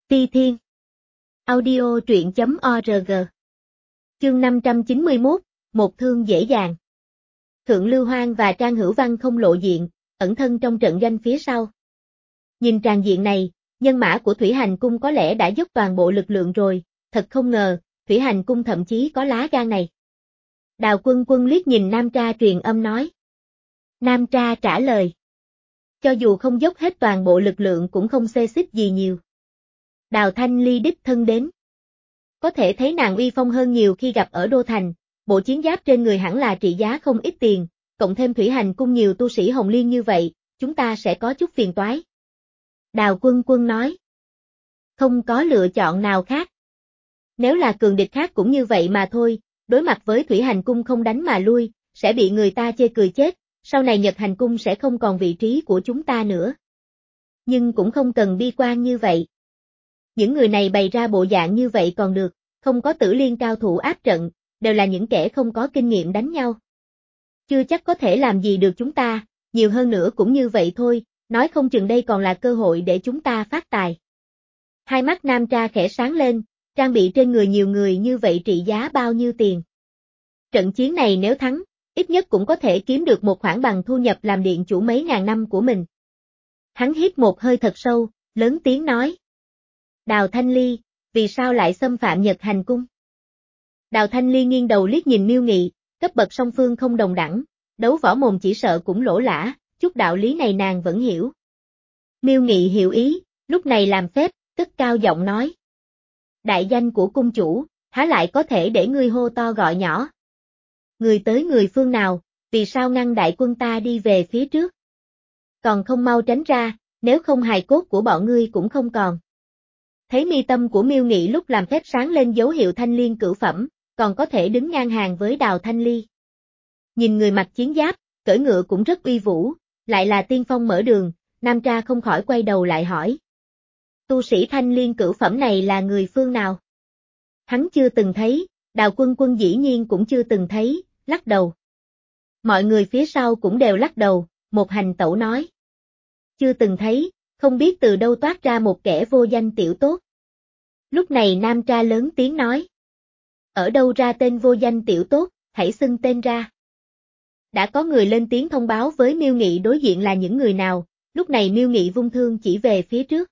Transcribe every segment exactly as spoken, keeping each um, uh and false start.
Ti Thiên. Audio truyện chấm org. Chương năm trăm chín mươi mốt, một thương dễ dàng. Thượng Lưu Hoang và Trang Hữu Văn không lộ diện, ẩn thân trong trận doanh phía sau. Nhìn tràng diện này, nhân mã của Thủy Hành Cung có lẽ đã dốc toàn bộ lực lượng rồi, thật không ngờ, Thủy Hành Cung thậm chí có lá gan này. Đào Quân Quân liếc nhìn Nam Tra truyền âm nói. Nam Tra trả lời. Cho dù không dốc hết toàn bộ lực lượng cũng không xê xích gì nhiều. Đào Thanh Ly đích thân đến. Có thể thấy nàng uy phong hơn nhiều khi gặp ở Đô Thành, bộ chiến giáp trên người hẳn là trị giá không ít tiền, cộng thêm Thủy Hành Cung nhiều tu sĩ Hồng Liên như vậy, chúng ta sẽ có chút phiền toái. Đào Quân Quân nói. Không có lựa chọn nào khác. Nếu là cường địch khác cũng như vậy mà thôi, đối mặt với Thủy Hành Cung không đánh mà lui, sẽ bị người ta chê cười chết, sau này Nhật Hành Cung sẽ không còn vị trí của chúng ta nữa. Nhưng cũng không cần bi quan như vậy. Những người này bày ra bộ dạng như vậy còn được, không có Tử Liên cao thủ áp trận, đều là những kẻ không có kinh nghiệm đánh nhau. Chưa chắc có thể làm gì được chúng ta, nhiều hơn nữa cũng như vậy thôi, nói không chừng đây còn là cơ hội để chúng ta phát tài. Hai mắt Nam Tra khẽ sáng lên, trang bị trên người nhiều người như vậy trị giá bao nhiêu tiền. Trận chiến này nếu thắng, ít nhất cũng có thể kiếm được một khoản bằng thu nhập làm điện chủ mấy ngàn năm của mình. Hắn hít một hơi thật sâu, lớn tiếng nói. Đào Thanh Ly, vì sao lại xâm phạm Nhật Hành Cung? Đào Thanh Ly nghiêng đầu liếc nhìn Miêu Nghị, cấp bậc song phương không đồng đẳng, đấu võ mồm chỉ sợ cũng lỗ lã, chút đạo lý này nàng vẫn hiểu. Miêu Nghị hiểu ý, lúc này làm phép, cất cao giọng nói. Đại danh của cung chủ, há lại có thể để ngươi hô to gọi nhỏ. Người tới người phương nào, vì sao ngăn đại quân ta đi về phía trước? Còn không mau tránh ra, nếu không hài cốt của bọn ngươi cũng không còn. Thấy mi tâm của Miêu Nghị lúc làm phép sáng lên dấu hiệu thanh liên cửu phẩm, còn có thể đứng ngang hàng với Đào Thanh Ly. Nhìn người mặc chiến giáp, cưỡi ngựa cũng rất uy vũ, lại là tiên phong mở đường, Nam Tra không khỏi quay đầu lại hỏi. Tu sĩ thanh liên cửu phẩm này là người phương nào? Hắn chưa từng thấy, Đào Quân Quân dĩ nhiên cũng chưa từng thấy, lắc đầu. Mọi người phía sau cũng đều lắc đầu, một hành tẩu nói. Chưa từng thấy, không biết từ đâu toát ra một kẻ vô danh tiểu tốt. Lúc này Nam Tra lớn tiếng nói. Ở đâu ra tên vô danh tiểu tốt, hãy xưng tên ra. Đã có người lên tiếng thông báo với Miêu Nghị đối diện là những người nào, lúc này Miêu Nghị vung thương chỉ về phía trước.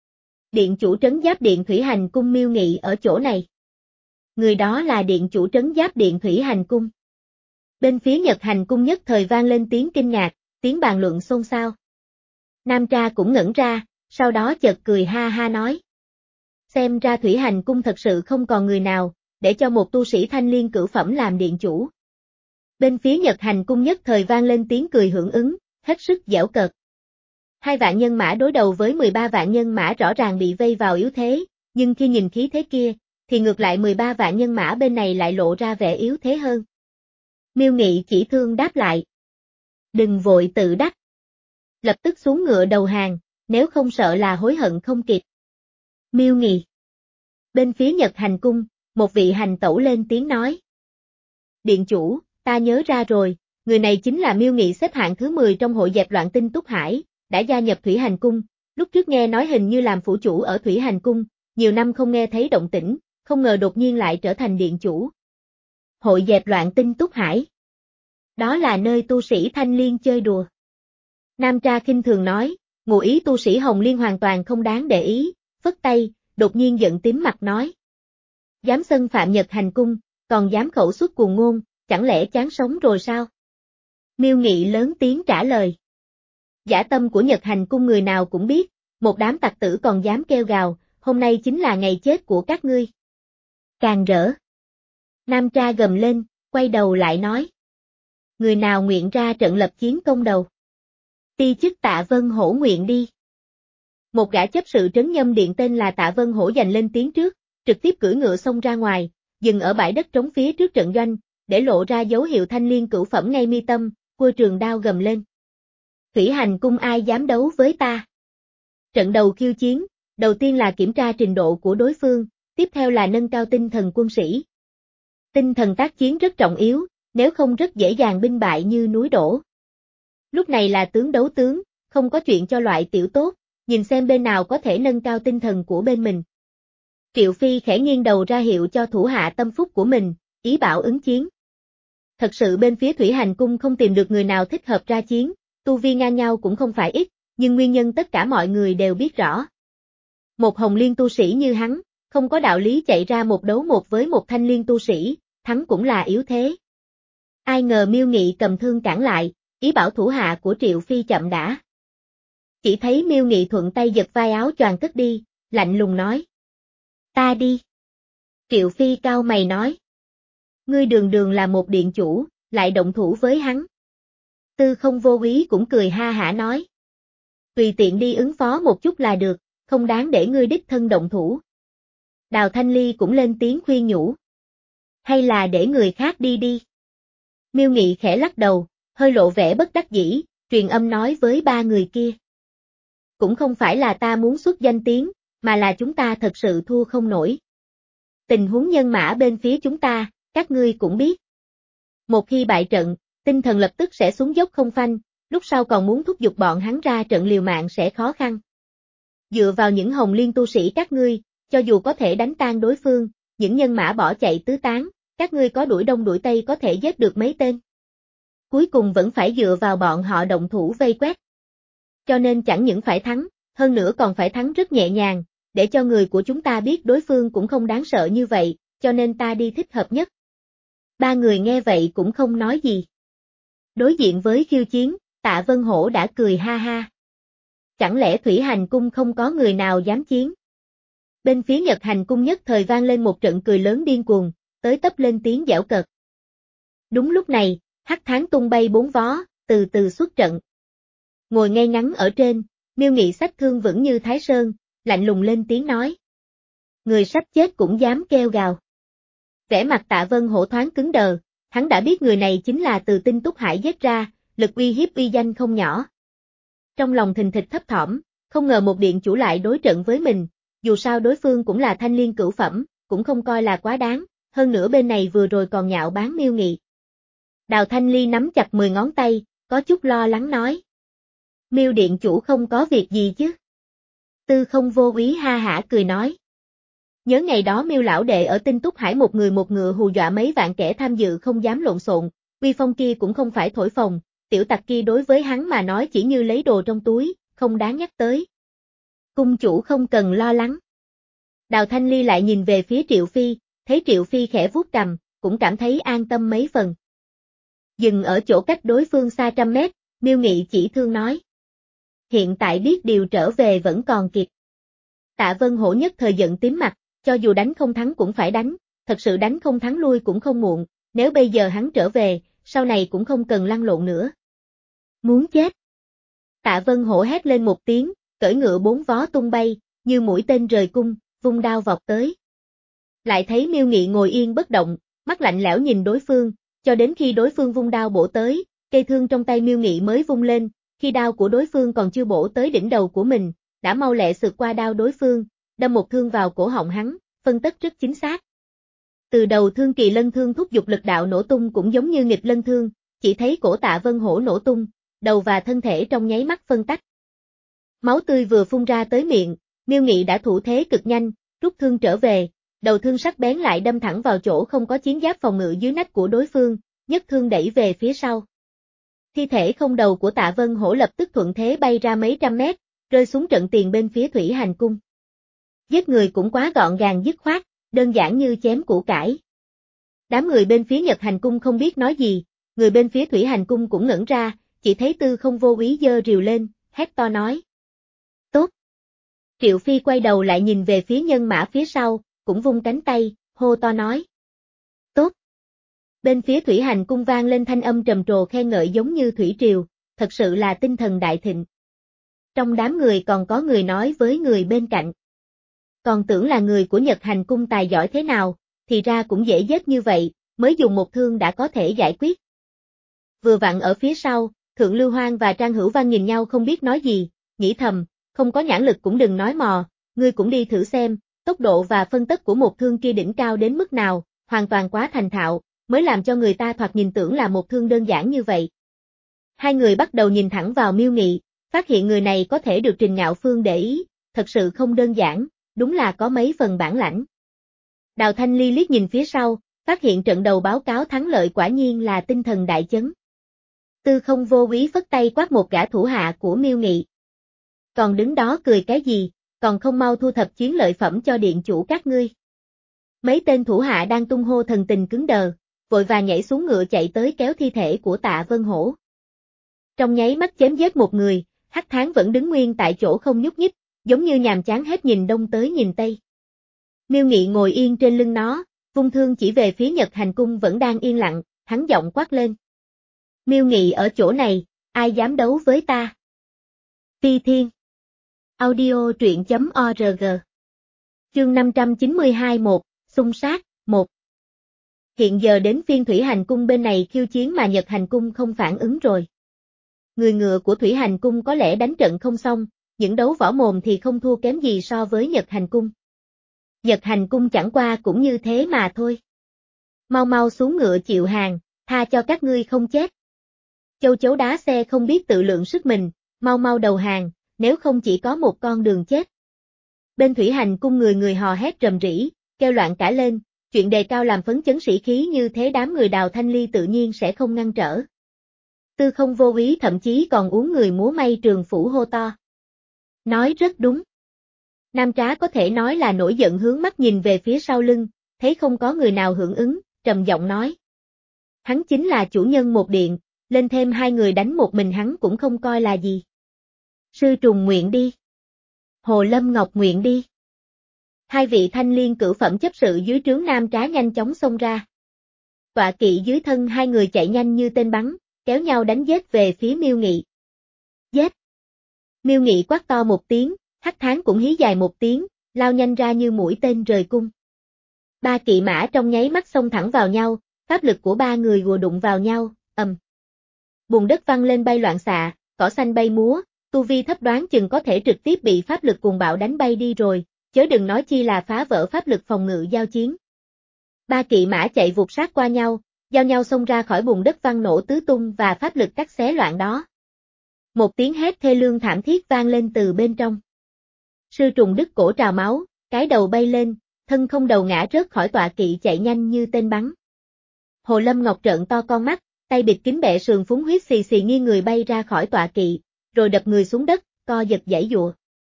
Điện chủ trấn giáp điện Thủy Hành Cung Miêu Nghị ở chỗ này. Người đó là điện chủ trấn giáp điện Thủy Hành Cung. Bên phía Nhật Hành Cung nhất thời vang lên tiếng kinh ngạc, tiếng bàn luận xôn xao. Nam Tra cũng ngẩn ra, sau đó chợt cười ha ha nói. Xem ra Thủy Hành Cung thật sự không còn người nào, để cho một tu sĩ thanh liên cửu phẩm làm điện chủ. Bên phía Nhật Hành Cung nhất thời vang lên tiếng cười hưởng ứng, hết sức giễu cợt. Hai vạn nhân mã đối đầu với mười ba vạn nhân mã rõ ràng bị vây vào yếu thế, nhưng khi nhìn khí thế kia, thì ngược lại mười ba vạn nhân mã bên này lại lộ ra vẻ yếu thế hơn. Miêu Nghị chỉ thương đáp lại. Đừng vội tự đắc. Lập tức xuống ngựa đầu hàng, nếu không sợ là hối hận không kịp. Miêu Nghị. Bên phía Nhật Hành Cung, một vị hành tẩu lên tiếng nói. Điện chủ, ta nhớ ra rồi, người này chính là Miêu Nghị xếp hạng thứ mười trong hội dẹp loạn tinh Túc Hải, đã gia nhập Thủy Hành Cung, lúc trước nghe nói hình như làm phủ chủ ở Thủy Hành Cung, nhiều năm không nghe thấy động tĩnh, không ngờ đột nhiên lại trở thành điện chủ. Hội dẹp loạn tinh Túc Hải. Đó là nơi tu sĩ thanh liên chơi đùa. Nam Tra khinh thường nói, ngụ ý tu sĩ Hồng Liên hoàn toàn không đáng để ý, phất tay, đột nhiên giận tím mặt nói. Dám xâm phạm Nhật Hành Cung, còn dám khẩu xuất cuồng ngôn, chẳng lẽ chán sống rồi sao? Miêu Nghị lớn tiếng trả lời. Dã tâm của Nhật Hành Cung người nào cũng biết, một đám tặc tử còn dám kêu gào, hôm nay chính là ngày chết của các ngươi. Càng rỡ. Nam Tra gầm lên, quay đầu lại nói. Người nào nguyện ra trận lập chiến công đầu? Ti chức Tạ Vân Hổ nguyện đi. Một gã chấp sự trấn nhâm điện tên là Tạ Vân Hổ giành lên tiếng trước, trực tiếp cưỡi ngựa xông ra ngoài, dừng ở bãi đất trống phía trước trận doanh, để lộ ra dấu hiệu thanh liên cửu phẩm ngay mi tâm, cua trường đao gầm lên. Thủy Hành Cung ai dám đấu với ta? Trận đầu khiêu chiến, đầu tiên là kiểm tra trình độ của đối phương, tiếp theo là nâng cao tinh thần quân sĩ. Tinh thần tác chiến rất trọng yếu, nếu không rất dễ dàng binh bại như núi đổ. Lúc này là tướng đấu tướng, không có chuyện cho loại tiểu tốt, nhìn xem bên nào có thể nâng cao tinh thần của bên mình, Triệu Phi khẽ nghiêng đầu ra hiệu cho thủ hạ tâm phúc của mình, ý bảo ứng chiến. Thật sự bên phía Thủy Hành Cung không tìm được người nào thích hợp ra chiến, tu vi ngang nhau cũng không phải ít, nhưng nguyên nhân tất cả mọi người đều biết rõ. Một hồng liên tu sĩ như hắn, không có đạo lý chạy ra một đấu một với một thanh liên tu sĩ, thắng cũng là yếu thế. Ai ngờ Miêu Nghị cầm thương cản lại, ý bảo thủ hạ của Triệu Phi chậm đã. Chỉ thấy Miêu Nghị thuận tay giật vai áo choàng cất đi, lạnh lùng nói. Ta đi. Triệu Phi cao mày nói. Ngươi đường đường là một điện chủ, lại động thủ với hắn. Tư Không Vô Úy cũng cười ha hả nói. Tùy tiện đi ứng phó một chút là được, không đáng để ngươi đích thân động thủ. Đào Thanh Ly cũng lên tiếng khuyên nhủ. Hay là để người khác đi đi. Miêu Nghị khẽ lắc đầu, hơi lộ vẻ bất đắc dĩ, truyền âm nói với ba người kia. Cũng không phải là ta muốn xuất danh tiếng, mà là chúng ta thật sự thua không nổi. Tình huống nhân mã bên phía chúng ta, các ngươi cũng biết. Một khi bại trận, tinh thần lập tức sẽ xuống dốc không phanh, lúc sau còn muốn thúc giục bọn hắn ra trận liều mạng sẽ khó khăn. Dựa vào những hồng liên tu sĩ các ngươi, cho dù có thể đánh tan đối phương, những nhân mã bỏ chạy tứ tán, các ngươi có đuổi đông đuổi tây có thể giết được mấy tên. Cuối cùng vẫn phải dựa vào bọn họ động thủ vây quét. Cho nên chẳng những phải thắng, hơn nữa còn phải thắng rất nhẹ nhàng, để cho người của chúng ta biết đối phương cũng không đáng sợ như vậy, cho nên ta đi thích hợp nhất. Ba người nghe vậy cũng không nói gì. Đối diện với khiêu chiến, Tạ Vân Hổ đã cười ha ha. Chẳng lẽ Thủy Hành Cung không có người nào dám chiến? Bên phía Nhật Hành Cung nhất thời vang lên một trận cười lớn điên cuồng, tới tấp lên tiếng giễu cợt. Đúng lúc này, hắc tháng tung bay bốn vó, từ từ xuất trận. Ngồi ngay ngắn ở trên, Miêu Nghị xách thương vững như Thái Sơn, lạnh lùng lên tiếng nói. Người sắp chết cũng dám kêu gào. Vẻ mặt Tạ Vân Hổ thoáng cứng đờ, hắn đã biết người này chính là từ Tinh Túc Hải giết ra, lực uy hiếp uy danh không nhỏ. Trong lòng thình thịch thấp thỏm, không ngờ một điện chủ lại đối trận với mình, dù sao đối phương cũng là thanh liên cửu phẩm, cũng không coi là quá đáng, hơn nữa bên này vừa rồi còn nhạo báng Miêu Nghị. Đào Thanh Ly nắm chặt mười ngón tay, có chút lo lắng nói. Miêu điện chủ không có việc gì chứ? Tư Không Vô Úy ha hả cười nói. Nhớ ngày đó Miêu lão đệ ở Tinh Túc Hải một người một ngựa hù dọa mấy vạn kẻ tham dự không dám lộn xộn, uy phong kia cũng không phải thổi phồng, tiểu tặc kia đối với hắn mà nói chỉ như lấy đồ trong túi, không đáng nhắc tới. Cung chủ không cần lo lắng. Đào Thanh Ly lại nhìn về phía Triệu Phi, thấy Triệu Phi khẽ vuốt cằm, cũng cảm thấy an tâm mấy phần. Dừng ở chỗ cách đối phương xa trăm mét, Miêu Nghị chỉ thương nói. Hiện tại biết điều trở về vẫn còn kịp. Tạ Vân Hổ nhất thời giận tím mặt, cho dù đánh không thắng cũng phải đánh, thật sự đánh không thắng lui cũng không muộn, nếu bây giờ hắn trở về, sau này cũng không cần lăn lộn nữa. Muốn chết. Tạ Vân Hổ hét lên một tiếng, cưỡi ngựa bốn vó tung bay, như mũi tên rời cung, vung đao vọt tới. Lại thấy Miêu Nghị ngồi yên bất động, mắt lạnh lẽo nhìn đối phương, cho đến khi đối phương vung đao bổ tới, cây thương trong tay Miêu Nghị mới vung lên, khi đao của đối phương còn chưa bổ tới đỉnh đầu của mình, đã mau lẹ sượt qua đao đối phương, đâm một thương vào cổ họng hắn, phân tất rất chính xác. Từ đầu thương kỳ lân thương thúc giục lực đạo nổ tung cũng giống như nghịch lân thương, chỉ thấy cổ Tạ Vân Hổ nổ tung, đầu và thân thể trong nháy mắt phân tách. Máu tươi vừa phun ra tới miệng, Miêu Nghị đã thủ thế cực nhanh, rút thương trở về, đầu thương sắc bén lại đâm thẳng vào chỗ không có chiến giáp phòng ngự dưới nách của đối phương, nhất thương đẩy về phía sau. Thi thể không đầu của Tạ Vân Hổ lập tức thuận thế bay ra mấy trăm mét, rơi xuống trận tiền bên phía Thủy Hành Cung. Giết người cũng quá gọn gàng dứt khoát, đơn giản như chém củ cải. Đám người bên phía Nhật Hành Cung không biết nói gì, người bên phía Thủy Hành Cung cũng ngẩn ra, chỉ thấy Tư Không Vô Úy giơ rìu lên, hét to nói. Tốt. Triệu Phi quay đầu lại nhìn về phía nhân mã phía sau, cũng vung cánh tay, hô to nói. Tốt. Bên phía Thủy Hành Cung vang lên thanh âm trầm trồ khen ngợi giống như thủy triều, thật sự là tinh thần đại thịnh. Trong đám người còn có người nói với người bên cạnh. Còn tưởng là người của Nhật Hành Cung tài giỏi thế nào, thì ra cũng dễ giết như vậy, mới dùng một thương đã có thể giải quyết. Vừa vặn ở phía sau, Thượng Lưu Hoang và Trang Hữu Văn nhìn nhau không biết nói gì, nghĩ thầm, không có nhãn lực cũng đừng nói mò, ngươi cũng đi thử xem, tốc độ và phân tất của một thương kia đỉnh cao đến mức nào, hoàn toàn quá thành thạo, mới làm cho người ta thoạt nhìn tưởng là một thương đơn giản như vậy. Hai người bắt đầu nhìn thẳng vào Miêu Nghị, phát hiện người này có thể được Trình Ngạo Phương để ý, thật sự không đơn giản, đúng là có mấy phần bản lãnh. Đào Thanh Ly liếc nhìn phía sau, phát hiện trận đầu báo cáo thắng lợi quả nhiên là tinh thần đại chấn. Tư Không Vô Úy phất tay quát một gã thủ hạ của Miêu Nghị. Còn đứng đó cười cái gì, còn không mau thu thập chiến lợi phẩm cho điện chủ các ngươi. Mấy tên thủ hạ đang tung hô thần tình cứng đờ, vội vàng nhảy xuống ngựa chạy tới kéo thi thể của Tạ Vân Hổ. Trong nháy mắt chém giết một người, Hắc Thán vẫn đứng nguyên tại chỗ không nhúc nhích, giống như nhàm chán hết nhìn đông tới nhìn tây. Miêu Nghị ngồi yên trên lưng nó, vung thương chỉ về phía Nhật Hành Cung vẫn đang yên lặng, hắn giọng quát lên. Miêu Nghị ở chỗ này, ai dám đấu với ta? Phi Thiên. Audio truyện chấm org. Chương năm trăm chín mươi hai một, xung sát, một. Hiện giờ đến phiên Thủy Hành Cung bên này khiêu chiến mà Nhật Hành Cung không phản ứng rồi. Người ngựa của Thủy Hành Cung có lẽ đánh trận không xong, những đấu võ mồm thì không thua kém gì so với Nhật Hành Cung. Nhật Hành Cung chẳng qua cũng như thế mà thôi. Mau mau xuống ngựa chịu hàng, tha cho các ngươi không chết. Châu chấu đá xe không biết tự lượng sức mình, mau mau đầu hàng, nếu không chỉ có một con đường chết. Bên Thủy Hành Cung người người hò hét rầm rĩ, kêu loạn cả lên, chuyện đề cao làm phấn chấn sĩ khí như thế đám người Đào Thanh Ly tự nhiên sẽ không ngăn trở. Tư Không Vô Úy thậm chí còn uống người múa may trường phủ hô to. Nói rất đúng. Nam Trá có thể nói là nổi giận hướng mắt nhìn về phía sau lưng, thấy không có người nào hưởng ứng, trầm giọng nói. Hắn chính là chủ nhân một điện, lên thêm hai người đánh một mình hắn cũng không coi là gì. Sư Trùng nguyện đi. Hồ Lâm Ngọc nguyện đi. Hai vị thanh liên cửu phẩm chấp sự dưới trướng Nam Trá nhanh chóng xông ra. Tọa kỵ dưới thân hai người chạy nhanh như tên bắn, kéo nhau đánh giết về phía Miêu Nghị. Giết! Miêu Nghị quát to một tiếng, Hắc Thán cũng hí dài một tiếng, lao nhanh ra như mũi tên rời cung. Ba kỵ mã trong nháy mắt xông thẳng vào nhau, pháp lực của ba người gùa đụng vào nhau, ầm. Bùn đất văng lên bay loạn xạ, cỏ xanh bay múa, tu vi thấp đoán chừng có thể trực tiếp bị pháp lực cuồng bạo đánh bay đi rồi, chớ đừng nói chi là phá vỡ pháp lực phòng ngự giao chiến. Ba kỵ mã chạy vụt sát qua nhau, giao nhau xông ra khỏi bùn đất văng nổ tứ tung và pháp lực cắt xé loạn đó. Một tiếng hét thê lương thảm thiết vang lên từ bên trong. Sư Trùng đứt cổ trào máu, cái đầu bay lên, thân không đầu ngã rớt khỏi tọa kỵ chạy nhanh như tên bắn. Hồ Lâm Ngọc trợn to con mắt, tay bịt kín bẹ sườn phúng huyết xì xì nghiêng người bay ra khỏi tọa kỵ, rồi đập người xuống đất, co giật giãy giụa.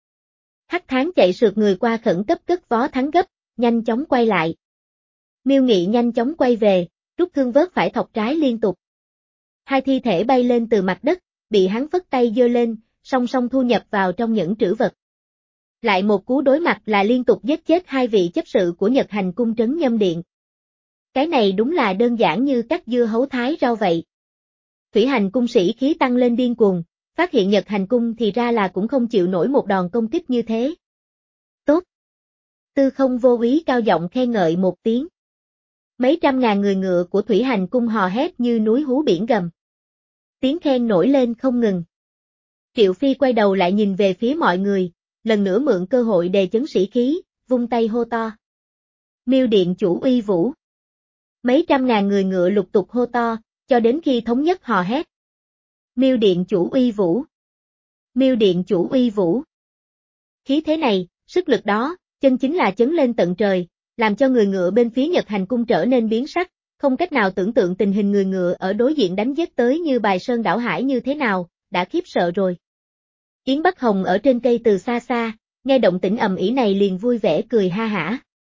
Hắc Thán chạy sượt người qua khẩn cấp cất vó thắng gấp, nhanh chóng quay lại. Miêu Nghị nhanh chóng quay về, rút thương vớt phải thọc trái liên tục. Hai thi thể bay lên từ mặt đất, bị hắn phất tay giơ lên, song song thu nhập vào trong nhẫn trữ vật. Lại một cú đối mặt là liên tục giết chết hai vị chấp sự của Nhật Hành Cung trấn Nhâm Điện. Cái này đúng là đơn giản như cắt dưa hấu thái rau vậy. Thủy Hành Cung sĩ khí tăng lên điên cuồng, phát hiện Nhật Hành Cung thì ra là cũng không chịu nổi một đòn công kích như thế. Tốt! Tư Không Vô Úy cao giọng khen ngợi một tiếng. Mấy trăm ngàn người ngựa của Thủy Hành Cung hò hét như núi hú biển gầm. Tiếng khen nổi lên không ngừng. Triệu Phi quay đầu lại nhìn về phía mọi người, lần nữa mượn cơ hội đề chấn sĩ khí, vung tay hô to. Miêu Điện chủ uy vũ. Mấy trăm ngàn người ngựa lục tục hô to, cho đến khi thống nhất hò hét. Miêu Điện chủ uy vũ. Miêu Điện chủ uy vũ. Khí thế này, sức lực đó, chân chính là chấn lên tận trời, làm cho người ngựa bên phía Nhật Hành Cung trở nên biến sắc, không cách nào tưởng tượng tình hình người ngựa ở đối diện đánh giết tới như bài sơn đảo hải như thế nào, đã khiếp sợ rồi. Yến Bắc Hồng ở trên cây từ xa xa, nghe động tĩnh ầm ĩ này liền vui vẻ cười ha hả.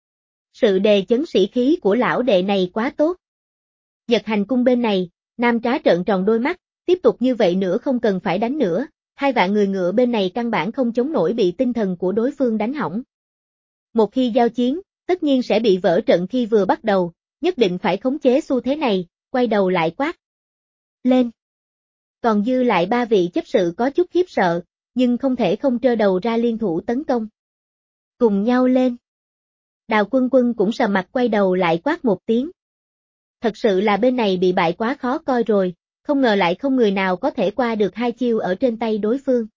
Sự đề chấn sĩ khí của lão đệ này quá tốt. Nhật Hành Cung bên này, Nam Trá trợn tròn đôi mắt, tiếp tục như vậy nữa không cần phải đánh nữa, hai vạn người ngựa bên này căn bản không chống nổi bị tinh thần của đối phương đánh hỏng. Một khi giao chiến, tất nhiên sẽ bị vỡ trận khi vừa bắt đầu, nhất định phải khống chế xu thế này, quay đầu lại quát. Lên! Còn dư lại ba vị chấp sự có chút khiếp sợ, nhưng không thể không trơ đầu ra liên thủ tấn công. Cùng nhau lên! Đào Quân Quân cũng sầm mặt quay đầu lại quát một tiếng. Thật sự là bên này bị bại quá khó coi rồi, không ngờ lại không người nào có thể qua được hai chiêu ở trên tay đối phương.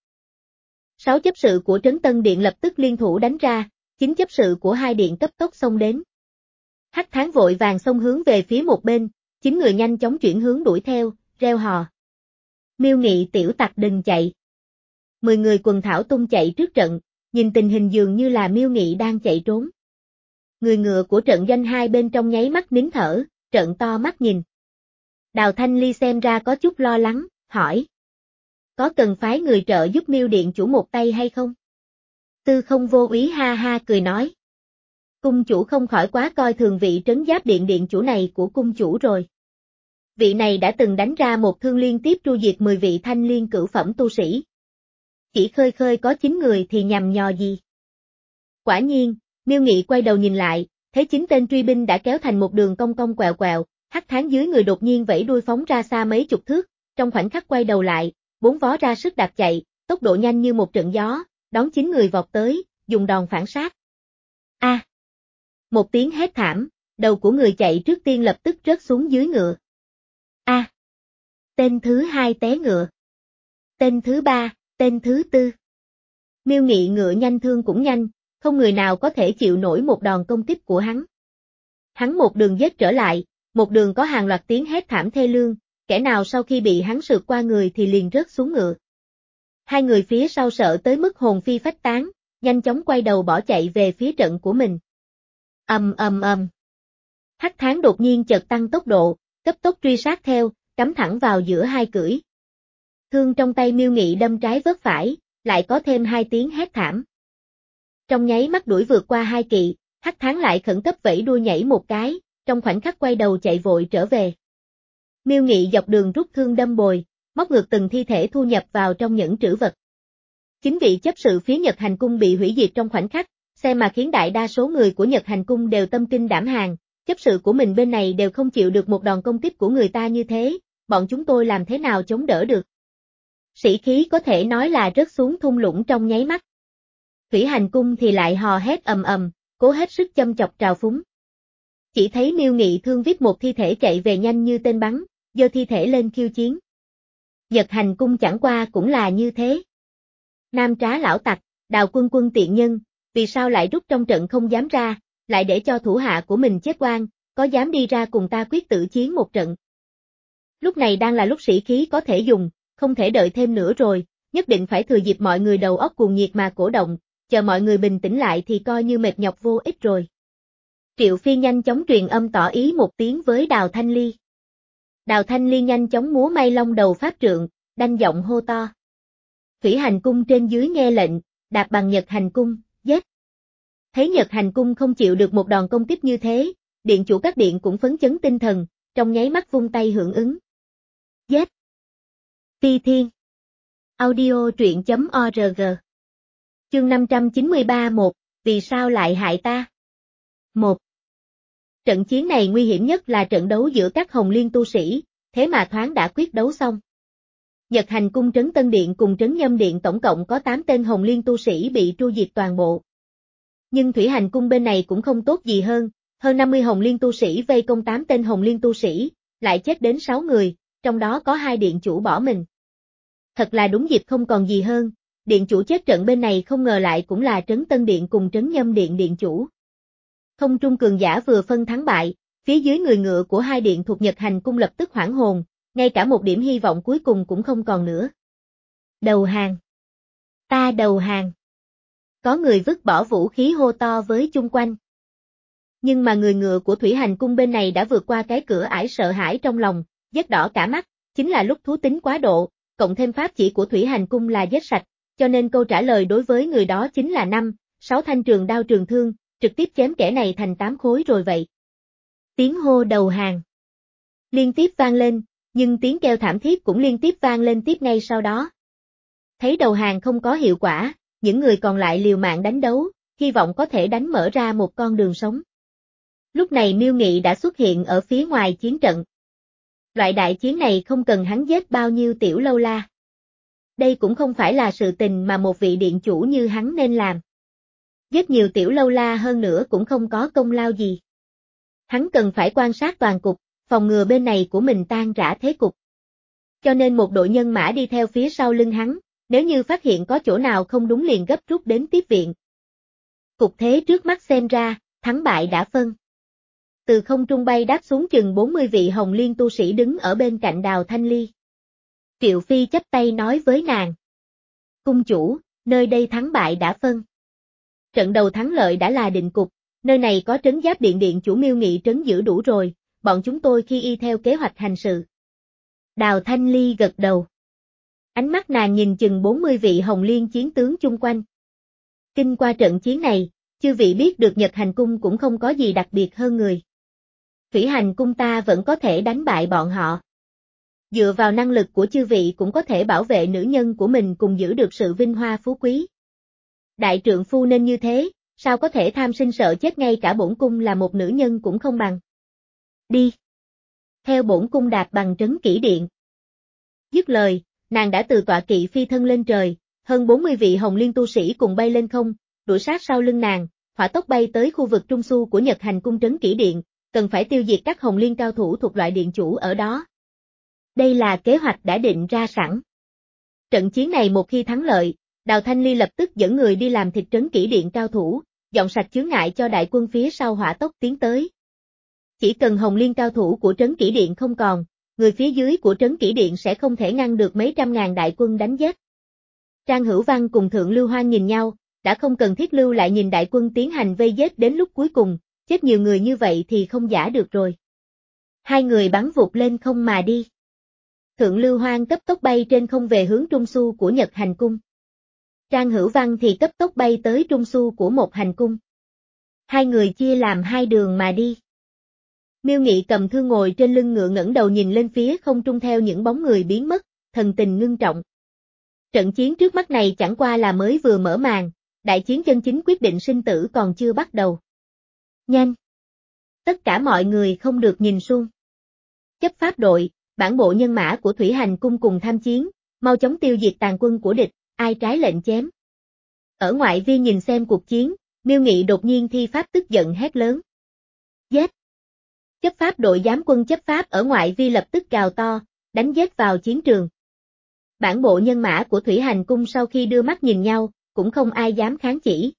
Sáu chấp sự của Trấn Tân Điện lập tức liên thủ đánh ra, chín chấp sự của hai điện cấp tốc xông đến. Hắc Thán vội vàng xông hướng về phía một bên, chín người nhanh chóng chuyển hướng đuổi theo, reo hò. Miêu Nghị tiểu tặc đừng chạy. Mười người quần thảo tung chạy trước trận, nhìn tình hình dường như là Miêu Nghị đang chạy trốn. Người ngựa của trận doanh hai bên trong nháy mắt nín thở, trợn to mắt nhìn. Đào Thanh Ly xem ra có chút lo lắng, hỏi. Có cần phái người trợ giúp Miêu điện chủ một tay hay không? Tư Không Vô Úy ha ha cười nói. Cung chủ không khỏi quá coi thường vị trấn giáp điện điện chủ này của cung chủ rồi. Vị này đã từng đánh ra một thương liên tiếp tru diệt mười vị thanh liên cửu phẩm tu sĩ. Chỉ khơi khơi có chín người thì nhằm nhò gì. Quả nhiên, Miêu Nghị quay đầu nhìn lại, thấy chín tên truy binh đã kéo thành một đường cong cong quẹo quẹo, hắc tháng dưới người đột nhiên vẫy đuôi phóng ra xa mấy chục thước, trong khoảnh khắc quay đầu lại, bốn vó ra sức đạp chạy, tốc độ nhanh như một trận gió, đón chín người vọt tới, dùng đòn phản sát. A! À. Một tiếng hét thảm, đầu của người chạy trước tiên lập tức rớt xuống dưới ngựa. A! À. Tên thứ hai té ngựa. Tên thứ ba, tên thứ tư. Miêu Nghị ngựa nhanh thương cũng nhanh, không người nào có thể chịu nổi một đòn công kích của hắn. Hắn một đường giết trở lại, một đường có hàng loạt tiếng hét thảm thê lương, kẻ nào sau khi bị hắn sượt qua người thì liền rớt xuống ngựa. Hai người phía sau sợ tới mức hồn phi phách tán, nhanh chóng quay đầu bỏ chạy về phía trận của mình. Ầm ầm ầm. Hắc Tháng đột nhiên chợt tăng tốc độ, cấp tốc truy sát theo, cắm thẳng vào giữa hai cưỡi. Thương trong tay Miêu Nghị đâm trái vớt phải, lại có thêm hai tiếng hét thảm. Trong nháy mắt đuổi vượt qua hai kỵ, Hắc Tháng lại khẩn cấp vẫy đuôi nhảy một cái, trong khoảnh khắc quay đầu chạy vội trở về. Miêu Nghị dọc đường rút thương đâm bồi, móc ngược từng thi thể thu nhập vào trong những trữ vật. Chính vị chấp sự phía Nhật Hành Cung bị hủy diệt trong khoảnh khắc, xem mà khiến đại đa số người của Nhật Hành Cung đều tâm kinh đảm hàng, chấp sự của mình bên này đều không chịu được một đòn công kích của người ta như thế, bọn chúng tôi làm thế nào chống đỡ được. Sĩ khí có thể nói là rớt xuống thung lũng trong nháy mắt. Thủy Hành Cung thì lại hò hét ầm ầm, cố hết sức châm chọc trào phúng. Chỉ thấy Miêu Nghị thương viết một thi thể chạy về nhanh như tên bắn, giơ thi thể lên khiêu chiến. Nhật Hành Cung chẳng qua cũng là như thế. Nam trá lão tặc, Đào Quân Quân tiện nhân, vì sao lại rút trong trận không dám ra, lại để cho thủ hạ của mình chết oan, có dám đi ra cùng ta quyết tử chiến một trận. Lúc này đang là lúc sĩ khí có thể dùng, không thể đợi thêm nữa rồi, nhất định phải thừa dịp mọi người đầu óc cuồng nhiệt mà cổ động, chờ mọi người bình tĩnh lại thì coi như mệt nhọc vô ích rồi. Triệu Phi nhanh chóng truyền âm tỏ ý một tiếng với Đào Thanh Ly. Đào Thanh Ly nhanh chóng múa may long đầu pháp trượng, đanh giọng hô to. Thủy Hành Cung trên dưới nghe lệnh, đạp bằng Nhật Hành Cung, giết. Thấy Nhật Hành Cung không chịu được một đòn công kích như thế, điện chủ các điện cũng phấn chấn tinh thần, trong nháy mắt vung tay hưởng ứng. Giết. Phi Thiên. Audio truyện chấm org. Chương năm trăm chín mươi ba một, vì sao lại hại ta? một. Trận chiến này nguy hiểm nhất là trận đấu giữa các Hồng Liên tu sĩ, thế mà thoáng đã quyết đấu xong. Nhật Hành Cung Trấn Tân Điện cùng Trấn Nhâm Điện tổng cộng có tám tên Hồng Liên tu sĩ bị tru diệt toàn bộ. Nhưng Thủy Hành Cung bên này cũng không tốt gì hơn, hơn năm mươi Hồng Liên tu sĩ vây công tám tên Hồng Liên tu sĩ, lại chết đến sáu người, trong đó có hai điện chủ bỏ mình. Thật là đúng dịp không còn gì hơn, điện chủ chết trận bên này không ngờ lại cũng là Trấn Tân Điện cùng Trấn Nhâm Điện điện chủ. Không trung cường giả vừa phân thắng bại, phía dưới người ngựa của hai điện thuộc Nhật Hành Cung lập tức hoảng hồn, ngay cả một điểm hy vọng cuối cùng cũng không còn nữa. Đầu hàng. Ta đầu hàng. Có người vứt bỏ vũ khí hô to với chung quanh. Nhưng mà người ngựa của Thủy Hành Cung bên này đã vượt qua cái cửa ải sợ hãi trong lòng, vết đỏ cả mắt, chính là lúc thú tính quá độ, cộng thêm pháp chỉ của Thủy Hành Cung là giết sạch, cho nên câu trả lời đối với người đó chính là năm, sáu thanh trường đao trường thương, trực tiếp chém kẻ này thành tám khối rồi vậy. Tiếng hô đầu hàng liên tiếp vang lên, nhưng tiếng kêu thảm thiết cũng liên tiếp vang lên tiếp ngay sau đó. Thấy đầu hàng không có hiệu quả, những người còn lại liều mạng đánh đấu, hy vọng có thể đánh mở ra một con đường sống. Lúc này Miêu Nghị đã xuất hiện ở phía ngoài chiến trận. Loại đại chiến này không cần hắn giết bao nhiêu tiểu lâu la. Đây cũng không phải là sự tình mà một vị điện chủ như hắn nên làm. Giết nhiều tiểu lâu la hơn nữa cũng không có công lao gì. Hắn cần phải quan sát toàn cục, phòng ngừa bên này của mình tan rã thế cục. Cho nên một đội nhân mã đi theo phía sau lưng hắn, nếu như phát hiện có chỗ nào không đúng liền gấp rút đến tiếp viện. Cục thế trước mắt xem ra, thắng bại đã phân. Từ không trung bay đáp xuống chừng bốn mươi vị Hồng Liên tu sĩ đứng ở bên cạnh Đào Thanh Ly. Triệu Phi chắp tay nói với nàng. Cung chủ, nơi đây thắng bại đã phân. Trận đầu thắng lợi đã là định cục, nơi này có trấn giáp điện điện chủ Miêu Nghị trấn giữ đủ rồi, bọn chúng tôi khi y theo kế hoạch hành sự. Đào Thanh Ly gật đầu. Ánh mắt nàng nhìn chừng bốn mươi vị Hồng Liên chiến tướng chung quanh. Kinh qua trận chiến này, chư vị biết được Nhật Hành Cung cũng không có gì đặc biệt hơn người. Thủy Hành Cung ta vẫn có thể đánh bại bọn họ. Dựa vào năng lực của chư vị cũng có thể bảo vệ nữ nhân của mình cùng giữ được sự vinh hoa phú quý. Đại trượng phu nên như thế, sao có thể tham sinh sợ chết, ngay cả bổn cung là một nữ nhân cũng không bằng. Đi. Theo bổn cung đạp bằng trấn kỷ điện. Dứt lời, nàng đã từ tọa kỵ phi thân lên trời, hơn bốn mươi vị Hồng Liên tu sĩ cùng bay lên không, đuổi sát sau lưng nàng, hỏa tốc bay tới khu vực trung su của Nhật Hành Cung trấn kỷ điện, cần phải tiêu diệt các Hồng Liên cao thủ thuộc loại điện chủ ở đó. Đây là kế hoạch đã định ra sẵn. Trận chiến này một khi thắng lợi, Đào Thanh Ly lập tức dẫn người đi làm thịt trấn kỷ điện cao thủ, dọn sạch chướng ngại cho đại quân phía sau hỏa tốc tiến tới. Chỉ cần Hồng Liên cao thủ của trấn kỷ điện không còn, người phía dưới của trấn kỷ điện sẽ không thể ngăn được mấy trăm ngàn đại quân đánh giết. Trang Hữu Văn cùng Thượng Lưu Hoang nhìn nhau, đã không cần thiết lưu lại nhìn đại quân tiến hành vây giết đến lúc cuối cùng, chết nhiều người như vậy thì không giả được rồi. Hai người bắn vụt lên không mà đi. Thượng Lưu Hoang cấp tốc bay trên không về hướng trung su của Nhật Hành Cung. Trang Hữu Văn thì cấp tốc bay tới trung su của một hành cung. Hai người chia làm hai đường mà đi. Miêu Nghị cầm thương ngồi trên lưng ngựa ngẩng đầu nhìn lên phía không trung theo những bóng người biến mất, thần tình ngưng trọng. Trận chiến trước mắt này chẳng qua là mới vừa mở màn, đại chiến chân chính quyết định sinh tử còn chưa bắt đầu. Nhanh! Tất cả mọi người không được nhìn suông. Chấp pháp đội, bản bộ nhân mã của Thủy Hành Cung cùng tham chiến, mau chóng tiêu diệt tàn quân của địch, ai trái lệnh chém. Ở ngoại vi nhìn xem cuộc chiến, Miêu Nghị đột nhiên thi pháp tức giận hét lớn. Giết! Chấp pháp đội giám quân chấp pháp ở ngoại vi lập tức gào to, đánh giết vào chiến trường. Bản bộ nhân mã của Thủy Hành Cung sau khi đưa mắt nhìn nhau, cũng không ai dám kháng chỉ.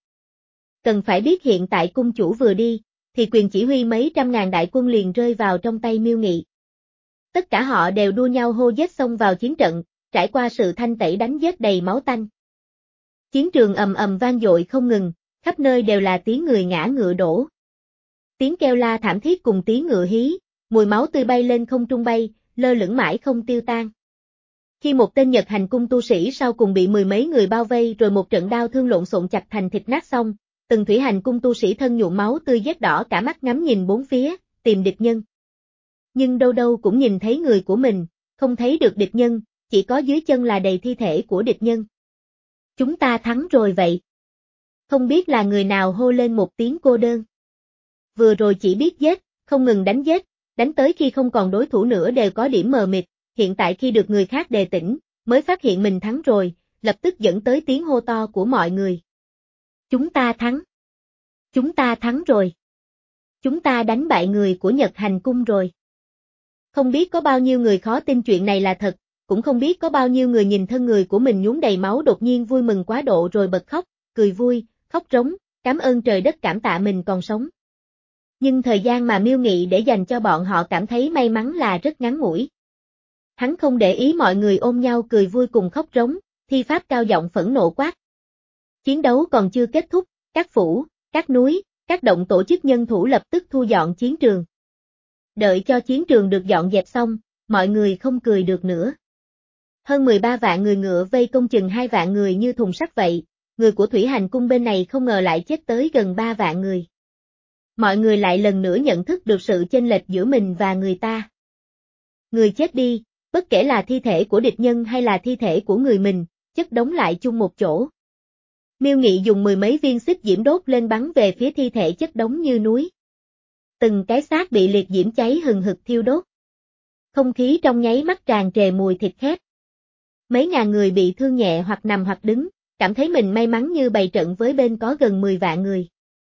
Cần phải biết hiện tại cung chủ vừa đi, thì quyền chỉ huy mấy trăm ngàn đại quân liền rơi vào trong tay Miêu Nghị. Tất cả họ đều đua nhau hô giết xông vào chiến trận, trải qua sự thanh tẩy đánh giết đầy máu tanh. Chiến trường ầm ầm vang dội không ngừng, khắp nơi đều là tiếng người ngã ngựa đổ. Tiếng kêu la thảm thiết cùng tiếng ngựa hí, mùi máu tươi bay lên không trung bay, lơ lửng mãi không tiêu tan. Khi một tên Nhật Hành Cung tu sĩ sau cùng bị mười mấy người bao vây rồi một trận đao thương lộn xộn chặt thành thịt nát xong, từng Thủy Hành Cung tu sĩ thân nhuộm máu tươi vết đỏ cả mắt ngắm nhìn bốn phía, tìm địch nhân. Nhưng đâu đâu cũng nhìn thấy người của mình, không thấy được địch nhân, chỉ có dưới chân là đầy thi thể của địch nhân. Chúng ta thắng rồi vậy. Không biết là người nào hô lên một tiếng cô đơn. Vừa rồi chỉ biết giết, không ngừng đánh giết, đánh tới khi không còn đối thủ nữa đều có điểm mờ mịt, hiện tại khi được người khác đề tỉnh, mới phát hiện mình thắng rồi, lập tức dẫn tới tiếng hô to của mọi người. Chúng ta thắng. Chúng ta thắng rồi. Chúng ta đánh bại người của Nhật Hành Cung rồi. Không biết có bao nhiêu người khó tin chuyện này là thật, cũng không biết có bao nhiêu người nhìn thân người của mình nhuốm đầy máu đột nhiên vui mừng quá độ rồi bật khóc, cười vui, khóc rống, cảm ơn trời đất cảm tạ mình còn sống. Nhưng thời gian mà Miêu Nghị để dành cho bọn họ cảm thấy may mắn là rất ngắn ngủi. Hắn không để ý mọi người ôm nhau cười vui cùng khóc rống, thi pháp cao giọng phẫn nộ quát. Chiến đấu còn chưa kết thúc, các phủ, các núi, các động tổ chức nhân thủ lập tức thu dọn chiến trường. Đợi cho chiến trường được dọn dẹp xong, mọi người không cười được nữa. Hơn mười ba vạn người ngựa vây công chừng hai vạn người như thùng sắt vậy, người của Thủy Hành Cung bên này không ngờ lại chết tới gần ba vạn người. Mọi người lại lần nữa nhận thức được sự chênh lệch giữa mình và người ta. Người chết đi, bất kể là thi thể của địch nhân hay là thi thể của người mình, chất đống lại chung một chỗ. Miêu Nghị dùng mười mấy viên xích diễm đốt lên bắn về phía thi thể chất đống như núi. Từng cái xác bị liệt diễm cháy hừng hực thiêu đốt. Không khí trong nháy mắt tràn trề mùi thịt khét. Mấy ngàn người bị thương nhẹ hoặc nằm hoặc đứng, cảm thấy mình may mắn như bày trận với bên có gần mười vạn người.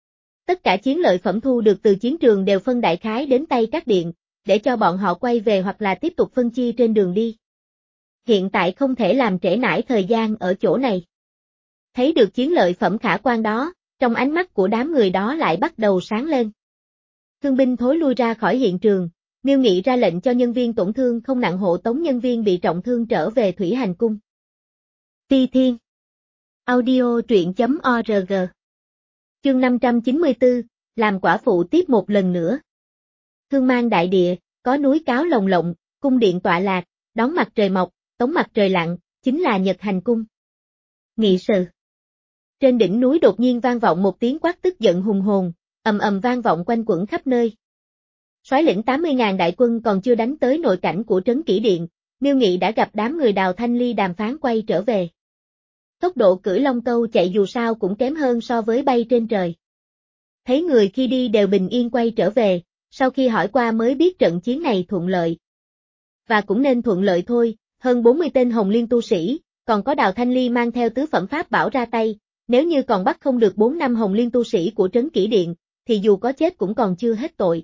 Tất cả chiến lợi phẩm thu được từ chiến trường đều phân đại khái đến tay các điện, để cho bọn họ quay về hoặc là tiếp tục phân chia trên đường đi. Hiện tại không thể làm trễ nải thời gian ở chỗ này. Thấy được chiến lợi phẩm khả quan đó, trong ánh mắt của đám người đó lại bắt đầu sáng lên. Thương binh thối lui ra khỏi hiện trường, Miêu Nghị ra lệnh cho nhân viên tổn thương không nặng hộ tống nhân viên bị trọng thương trở về Thủy Hành Cung. Ti Thiên Audio truyện chấm org Chương năm trăm chín mươi tư, làm quả phụ tiếp một lần nữa. Thương mang đại địa, có núi cáo lồng lộng, cung điện tọa lạc, đón mặt trời mọc, tống mặt trời lặn, chính là Nhật Hành Cung. Nghị sự. Trên đỉnh núi đột nhiên vang vọng một tiếng quát tức giận hùng hồn, ầm ầm vang vọng quanh quẩn khắp nơi. Soái lĩnh tám mươi ngàn đại quân còn chưa đánh tới nội cảnh của trấn Kỷ Điện, Miêu Nghị đã gặp đám người Đào Thanh Ly đàm phán quay trở về. Tốc độ cưỡi long câu chạy dù sao cũng kém hơn so với bay trên trời. Thấy người khi đi đều bình yên quay trở về, sau khi hỏi qua mới biết trận chiến này thuận lợi. Và cũng nên thuận lợi thôi, hơn bốn mươi tên Hồng Liên tu sĩ, còn có Đào Thanh Ly mang theo tứ phẩm pháp bảo ra tay, nếu như còn bắt không được bốn năm Hồng Liên tu sĩ của trấn Kỷ Điện, thì dù có chết cũng còn chưa hết tội.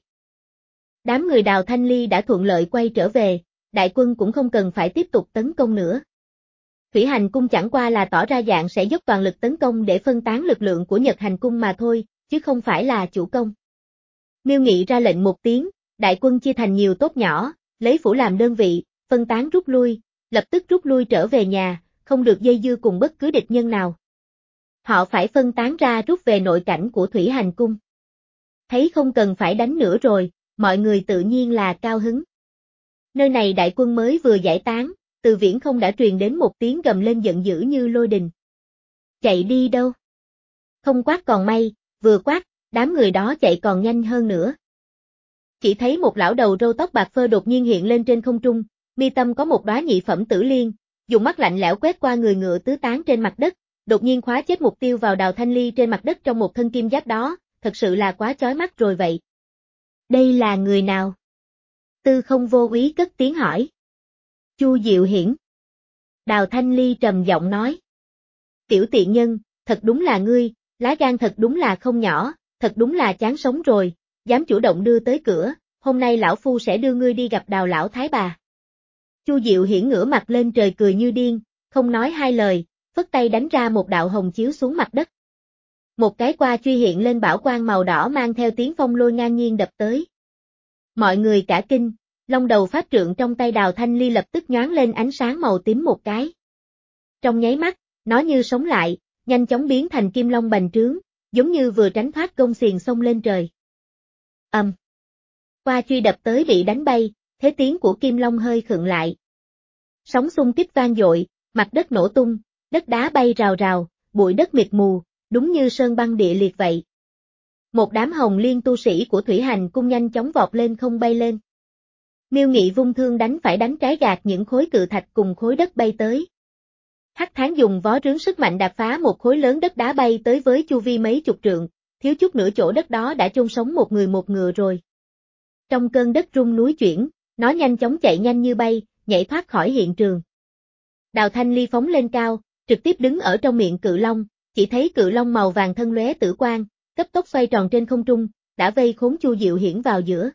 Đám người Đào Thanh Ly đã thuận lợi quay trở về, đại quân cũng không cần phải tiếp tục tấn công nữa. Thủy Hành Cung chẳng qua là tỏ ra dạng sẽ dốc toàn lực tấn công để phân tán lực lượng của Nhật Hành Cung mà thôi, chứ không phải là chủ công. Miêu Nghị ra lệnh một tiếng, đại quân chia thành nhiều tốp nhỏ, lấy phủ làm đơn vị, phân tán rút lui, lập tức rút lui trở về nhà, không được dây dưa cùng bất cứ địch nhân nào. Họ phải phân tán ra rút về nội cảnh của Thủy Hành Cung. Thấy không cần phải đánh nữa rồi, mọi người tự nhiên là cao hứng. Nơi này đại quân mới vừa giải tán, từ viễn không đã truyền đến một tiếng gầm lên giận dữ như lôi đình. Chạy đi đâu? Không quát còn may, vừa quát, đám người đó chạy còn nhanh hơn nữa. Chỉ thấy một lão đầu râu tóc bạc phơ đột nhiên hiện lên trên không trung, mi tâm có một đóa nhị phẩm tử liên, dùng mắt lạnh lẽo quét qua người ngựa tứ tán trên mặt đất, đột nhiên khóa chết mục tiêu vào Đào Thanh Ly trên mặt đất trong một thân kim giáp đó, thật sự là quá chói mắt rồi vậy. Đây là người nào? Tư Không Vô Úy cất tiếng hỏi. Chu Diệu Hiển. Đào Thanh Ly trầm giọng nói. Tiểu tiện nhân, thật đúng là ngươi, lá gan thật đúng là không nhỏ, thật đúng là chán sống rồi, dám chủ động đưa tới cửa, hôm nay lão phu sẽ đưa ngươi đi gặp Đào lão thái bà. Chu Diệu Hiển ngửa mặt lên trời cười như điên, không nói hai lời, phất tay đánh ra một đạo hồng chiếu xuống mặt đất. Một cái qua truy hiện lên bảo quang màu đỏ mang theo tiếng phong lôi ngang nhiên đập tới. Mọi người cả kinh, long đầu pháp trượng trong tay Đào Thanh Ly lập tức nhoáng lên ánh sáng màu tím một cái. Trong nháy mắt, nó như sống lại, nhanh chóng biến thành kim long bành trướng, giống như vừa tránh thoát gông xiềng xông lên trời. Ầm. Um. Qua truy đập tới bị đánh bay, thế tiếng của kim long hơi khựng lại. Sóng xung kích vang dội, mặt đất nổ tung, đất đá bay rào rào, bụi đất mịt mù, đúng như sơn băng địa liệt vậy. Một đám Hồng Liên tu sĩ của Thủy Hành Cung nhanh chóng vọt lên không bay lên. Miêu Nghị vung thương đánh phải đánh trái gạt những khối cự thạch cùng khối đất bay tới. Hắc Thán dùng vó rướng sức mạnh đạp phá một khối lớn đất đá bay tới với chu vi mấy chục trượng, thiếu chút nữa chỗ đất đó đã chôn sống một người một ngựa rồi. Trong cơn đất rung núi chuyển, nó nhanh chóng chạy nhanh như bay, nhảy thoát khỏi hiện trường. Đào Thanh Ly phóng lên cao, trực tiếp đứng ở trong miệng cự long, chỉ thấy cự long màu vàng thân lóe tử quang, cấp tốc xoay tròn trên không trung, đã vây khốn Chu Diệu Hiển vào giữa.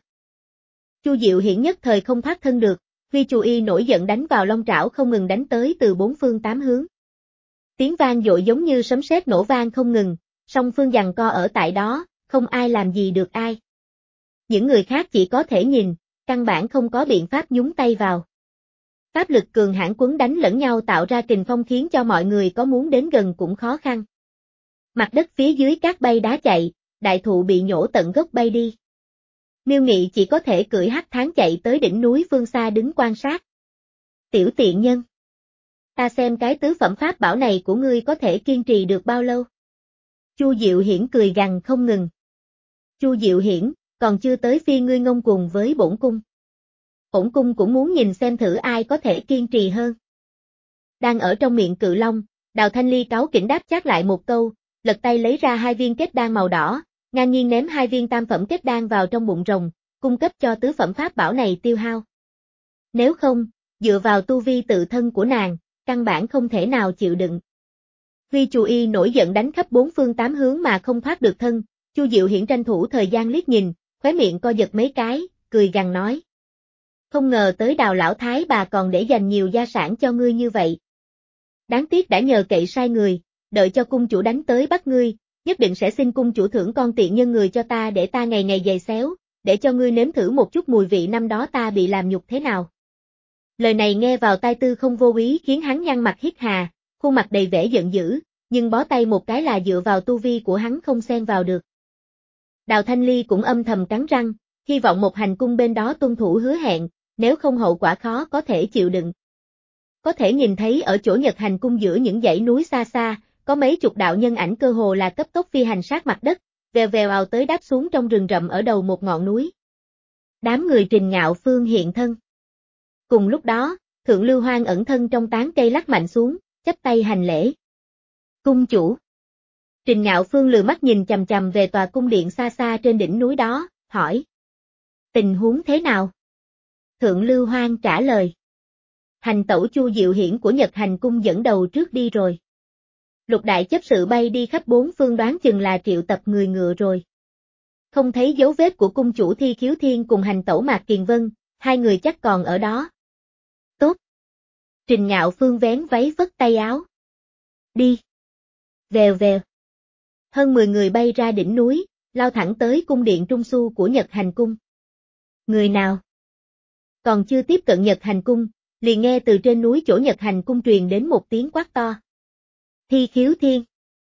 Chu Diệu Hiển nhất thời không thoát thân được, Huy Chu Y nổi giận đánh vào long trảo không ngừng đánh tới từ bốn phương tám hướng. Tiếng vang dội giống như sấm sét nổ vang không ngừng, song phương giằng co ở tại đó, không ai làm gì được ai. Những người khác chỉ có thể nhìn, căn bản không có biện pháp nhúng tay vào. Pháp lực cường hãn quấn đánh lẫn nhau tạo ra kình phong khiến cho mọi người có muốn đến gần cũng khó khăn. Mặt đất phía dưới cát bay đá chạy, đại thụ bị nhổ tận gốc bay đi. Miêu Nghị chỉ có thể cưỡi hắc thán chạy tới đỉnh núi phương xa đứng quan sát. Tiểu tiện nhân. Ta xem cái tứ phẩm pháp bảo này của ngươi có thể kiên trì được bao lâu. Chu Diệu Hiển cười gằn không ngừng. Chu Diệu Hiển, còn chưa tới phi ngươi ngông cuồng với bổn cung. Bổn cung cũng muốn nhìn xem thử ai có thể kiên trì hơn. Đang ở trong miệng cự long, Đào Thanh Ly cáu kỉnh đáp chát lại một câu, lật tay lấy ra hai viên kết đan màu đỏ, ngang nhiên ném hai viên tam phẩm kết đan vào trong bụng rồng, cung cấp cho tứ phẩm pháp bảo này tiêu hao. Nếu không, dựa vào tu vi tự thân của nàng, căn bản không thể nào chịu đựng. Huy Chu Y nổi giận đánh khắp bốn phương tám hướng mà không thoát được thân, Chu Diệu Hiển tranh thủ thời gian liếc nhìn, khóe miệng co giật mấy cái, cười gằn nói. Không ngờ tới Đào lão thái bà còn để dành nhiều gia sản cho ngươi như vậy. Đáng tiếc đã nhờ cậy sai người, đợi cho cung chủ đánh tới bắt ngươi, nhất định sẽ xin cung chủ thưởng con tiện nhân người cho ta để ta ngày ngày giày xéo, để cho ngươi nếm thử một chút mùi vị năm đó ta bị làm nhục thế nào. Lời này nghe vào tai Tư Không Vô Úy khiến hắn nhăn mặt hít hà, khuôn mặt đầy vẻ giận dữ, nhưng bó tay một cái là dựa vào tu vi của hắn không xen vào được. Đào Thanh Ly cũng âm thầm cắn răng, hy vọng một hành cung bên đó tuân thủ hứa hẹn, nếu không hậu quả khó có thể chịu đựng. Có thể nhìn thấy ở chỗ Nhật hành cung giữa những dãy núi xa xa, có mấy chục đạo nhân ảnh cơ hồ là cấp tốc phi hành sát mặt đất, vèo vèo ào tới đáp xuống trong rừng rậm ở đầu một ngọn núi. Đám người Trình Ngạo Phương hiện thân. Cùng lúc đó, Thượng Lưu Hoang ẩn thân trong tán cây lắc mạnh xuống, chắp tay hành lễ. Cung chủ. Trình Ngạo Phương lừa mắt nhìn chằm chằm về tòa cung điện xa xa trên đỉnh núi đó, hỏi. Tình huống thế nào? Thượng Lưu Hoang trả lời. Hành tẩu Chu Diệu Hiển của Nhật hành cung dẫn đầu trước đi rồi. Lục đại chấp sự bay đi khắp bốn phương đoán chừng là triệu tập người ngựa rồi. Không thấy dấu vết của cung chủ Thi Khiếu Thiên cùng hành tẩu Mạc Kiền Vân, hai người chắc còn ở đó. Tốt. Trình Ngạo Phương vén váy vất tay áo. Đi. Vèo vèo. Hơn mười người bay ra đỉnh núi, lao thẳng tới cung điện trung su của Nhật hành cung. Người nào? Còn chưa tiếp cận Nhật hành cung, liền nghe từ trên núi chỗ Nhật hành cung truyền đến một tiếng quát to. Thi Khiếu Thiên.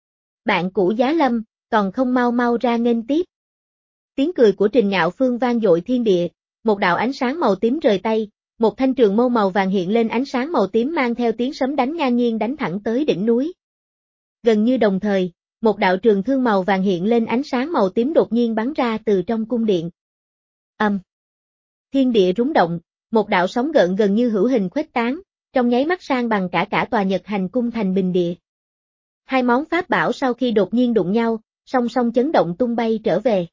Bạn cũ Giá Lâm, còn không mau mau ra nghênh tiếp. Tiếng cười của Trình Ngạo Phương vang dội thiên địa, một đạo ánh sáng màu tím rời tay, một thanh trường mâu màu vàng hiện lên ánh sáng màu tím mang theo tiếng sấm đánh ngang nhiên đánh thẳng tới đỉnh núi. Gần như đồng thời, một đạo trường thương màu vàng hiện lên ánh sáng màu tím đột nhiên bắn ra từ trong cung điện. Âm. Thiên địa rúng động, một đạo sóng gợn gần như hữu hình khuếch tán, trong nháy mắt sang bằng cả cả tòa Nhật hành cung thành bình địa. Hai món pháp bảo sau khi đột nhiên đụng nhau, song song chấn động tung bay trở về.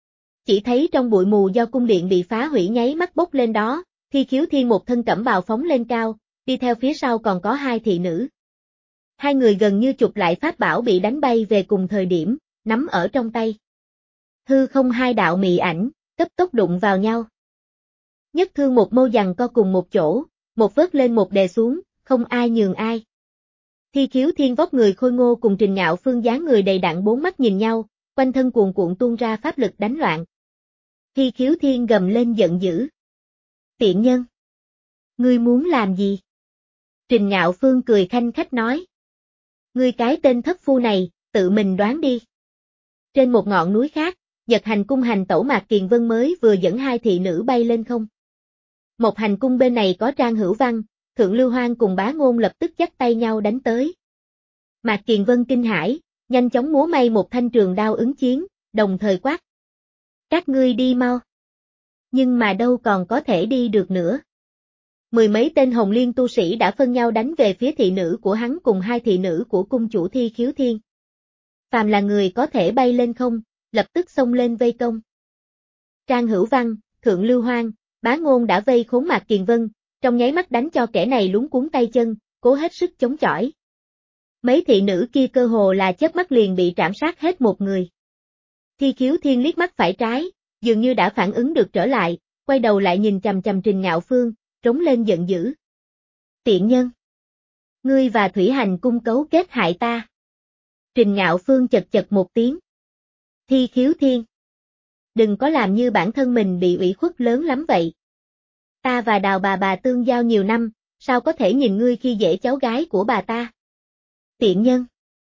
Chỉ thấy trong bụi mù do cung điện bị phá hủy nháy mắt bốc lên đó, Thi Khiếu Thiên một thân cẩm bào phóng lên cao, đi theo phía sau còn có hai thị nữ. Hai người gần như chụp lại pháp bảo bị đánh bay về cùng thời điểm, nắm ở trong tay. Hư không hai đạo mị ảnh, cấp tốc đụng vào nhau. Nhất thương một mâu giằng co cùng một chỗ, một vớt lên một đè xuống, không ai nhường ai. Thi Khiếu Thiên vóc người khôi ngô cùng Trình Ngạo Phương dáng người đầy đặn bốn mắt nhìn nhau, quanh thân cuồn cuộn tuôn ra pháp lực đánh loạn. Thi Khiếu Thiên gầm lên giận dữ. Tiện nhân! Ngươi muốn làm gì? Trình Ngạo Phương cười khanh khách nói. Ngươi cái tên thất phu này, tự mình đoán đi. Trên một ngọn núi khác, Nhật hành cung hành tẩu Mạc Kiền Vân mới vừa dẫn hai thị nữ bay lên không. Một hành cung bên này có Trang Hữu Văn, Thượng Lưu Hoang cùng Bá Ngôn lập tức dắt tay nhau đánh tới. Mạc Kiền Vân kinh hãi, nhanh chóng múa may một thanh trường đao ứng chiến, đồng thời quát. Các ngươi đi mau. Nhưng mà đâu còn có thể đi được nữa. Mười mấy tên Hồng Liên tu sĩ đã phân nhau đánh về phía thị nữ của hắn cùng hai thị nữ của cung chủ Thi Khiếu Thiên. Phàm là người có thể bay lên không, lập tức xông lên vây công. Trang Hữu Văn, Thượng Lưu Hoang, Bá Ngôn đã vây khốn Mạc Kiền Vân, trong nháy mắt đánh cho kẻ này luống cuống tay chân, cố hết sức chống chọi. Mấy thị nữ kia cơ hồ là chớp mắt liền bị trảm sát hết một người. Thi Khiếu Thiên liếc mắt phải trái, dường như đã phản ứng được trở lại, quay đầu lại nhìn chằm chằm Trình Ngạo Phương, trống lên giận dữ. Tiện nhân! Ngươi và Thủy Hành cung cấu kết hại ta. Trình Ngạo Phương chật chật một tiếng. Thi Khiếu Thiên! Đừng có làm như bản thân mình bị ủy khuất lớn lắm vậy. Ta và Đào bà bà tương giao nhiều năm, sao có thể nhìn ngươi khi dễ cháu gái của bà ta? Tiện nhân!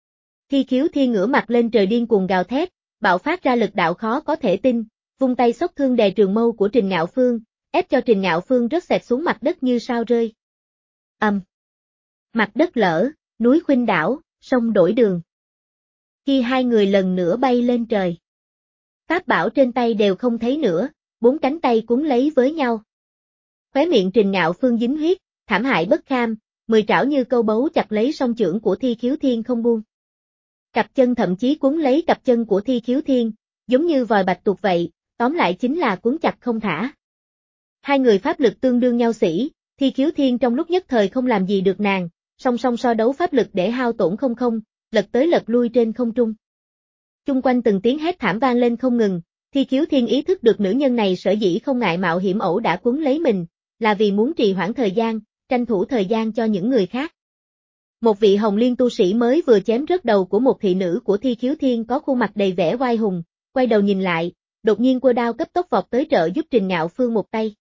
Thi Khiếu Thiên ngửa mặt lên trời điên cuồng gào thét, bạo phát ra lực đạo khó có thể tin, vung tay xốc thương đè trường mâu của Trình Ngạo Phương, ép cho Trình Ngạo Phương rớt xẹt xuống mặt đất như sao rơi. Ầm. Um. Mặt đất lở, núi khuynh đảo, sông đổi đường. Khi hai người lần nữa bay lên trời, pháp bảo trên tay đều không thấy nữa, bốn cánh tay cuốn lấy với nhau. Khóe miệng Trình Ngạo Phương dính huyết, thảm hại bất kham, mười trảo như câu bấu chặt lấy song chưởng của Thi Khiếu Thiên không buông. Cặp chân thậm chí cuốn lấy cặp chân của Thi Khiếu Thiên, giống như vòi bạch tuộc vậy, tóm lại chính là cuốn chặt không thả. Hai người pháp lực tương đương nhau xỉ, Thi Khiếu Thiên trong lúc nhất thời không làm gì được nàng, song song so đấu pháp lực để hao tổn không không, lật tới lật lui trên không trung. Chung quanh từng tiếng hét thảm vang lên không ngừng, Thi Khiếu Thiên ý thức được nữ nhân này sở dĩ không ngại mạo hiểm ẩu đã cuốn lấy mình, là vì muốn trì hoãn thời gian, tranh thủ thời gian cho những người khác. Một vị Hồng Liên tu sĩ mới vừa chém rớt đầu của một thị nữ của Thi Khiếu Thiên có khuôn mặt đầy vẻ oai hùng, quay đầu nhìn lại, đột nhiên quơ đao cấp tốc vọt tới trợ giúp Trình Ngạo Phương một tay.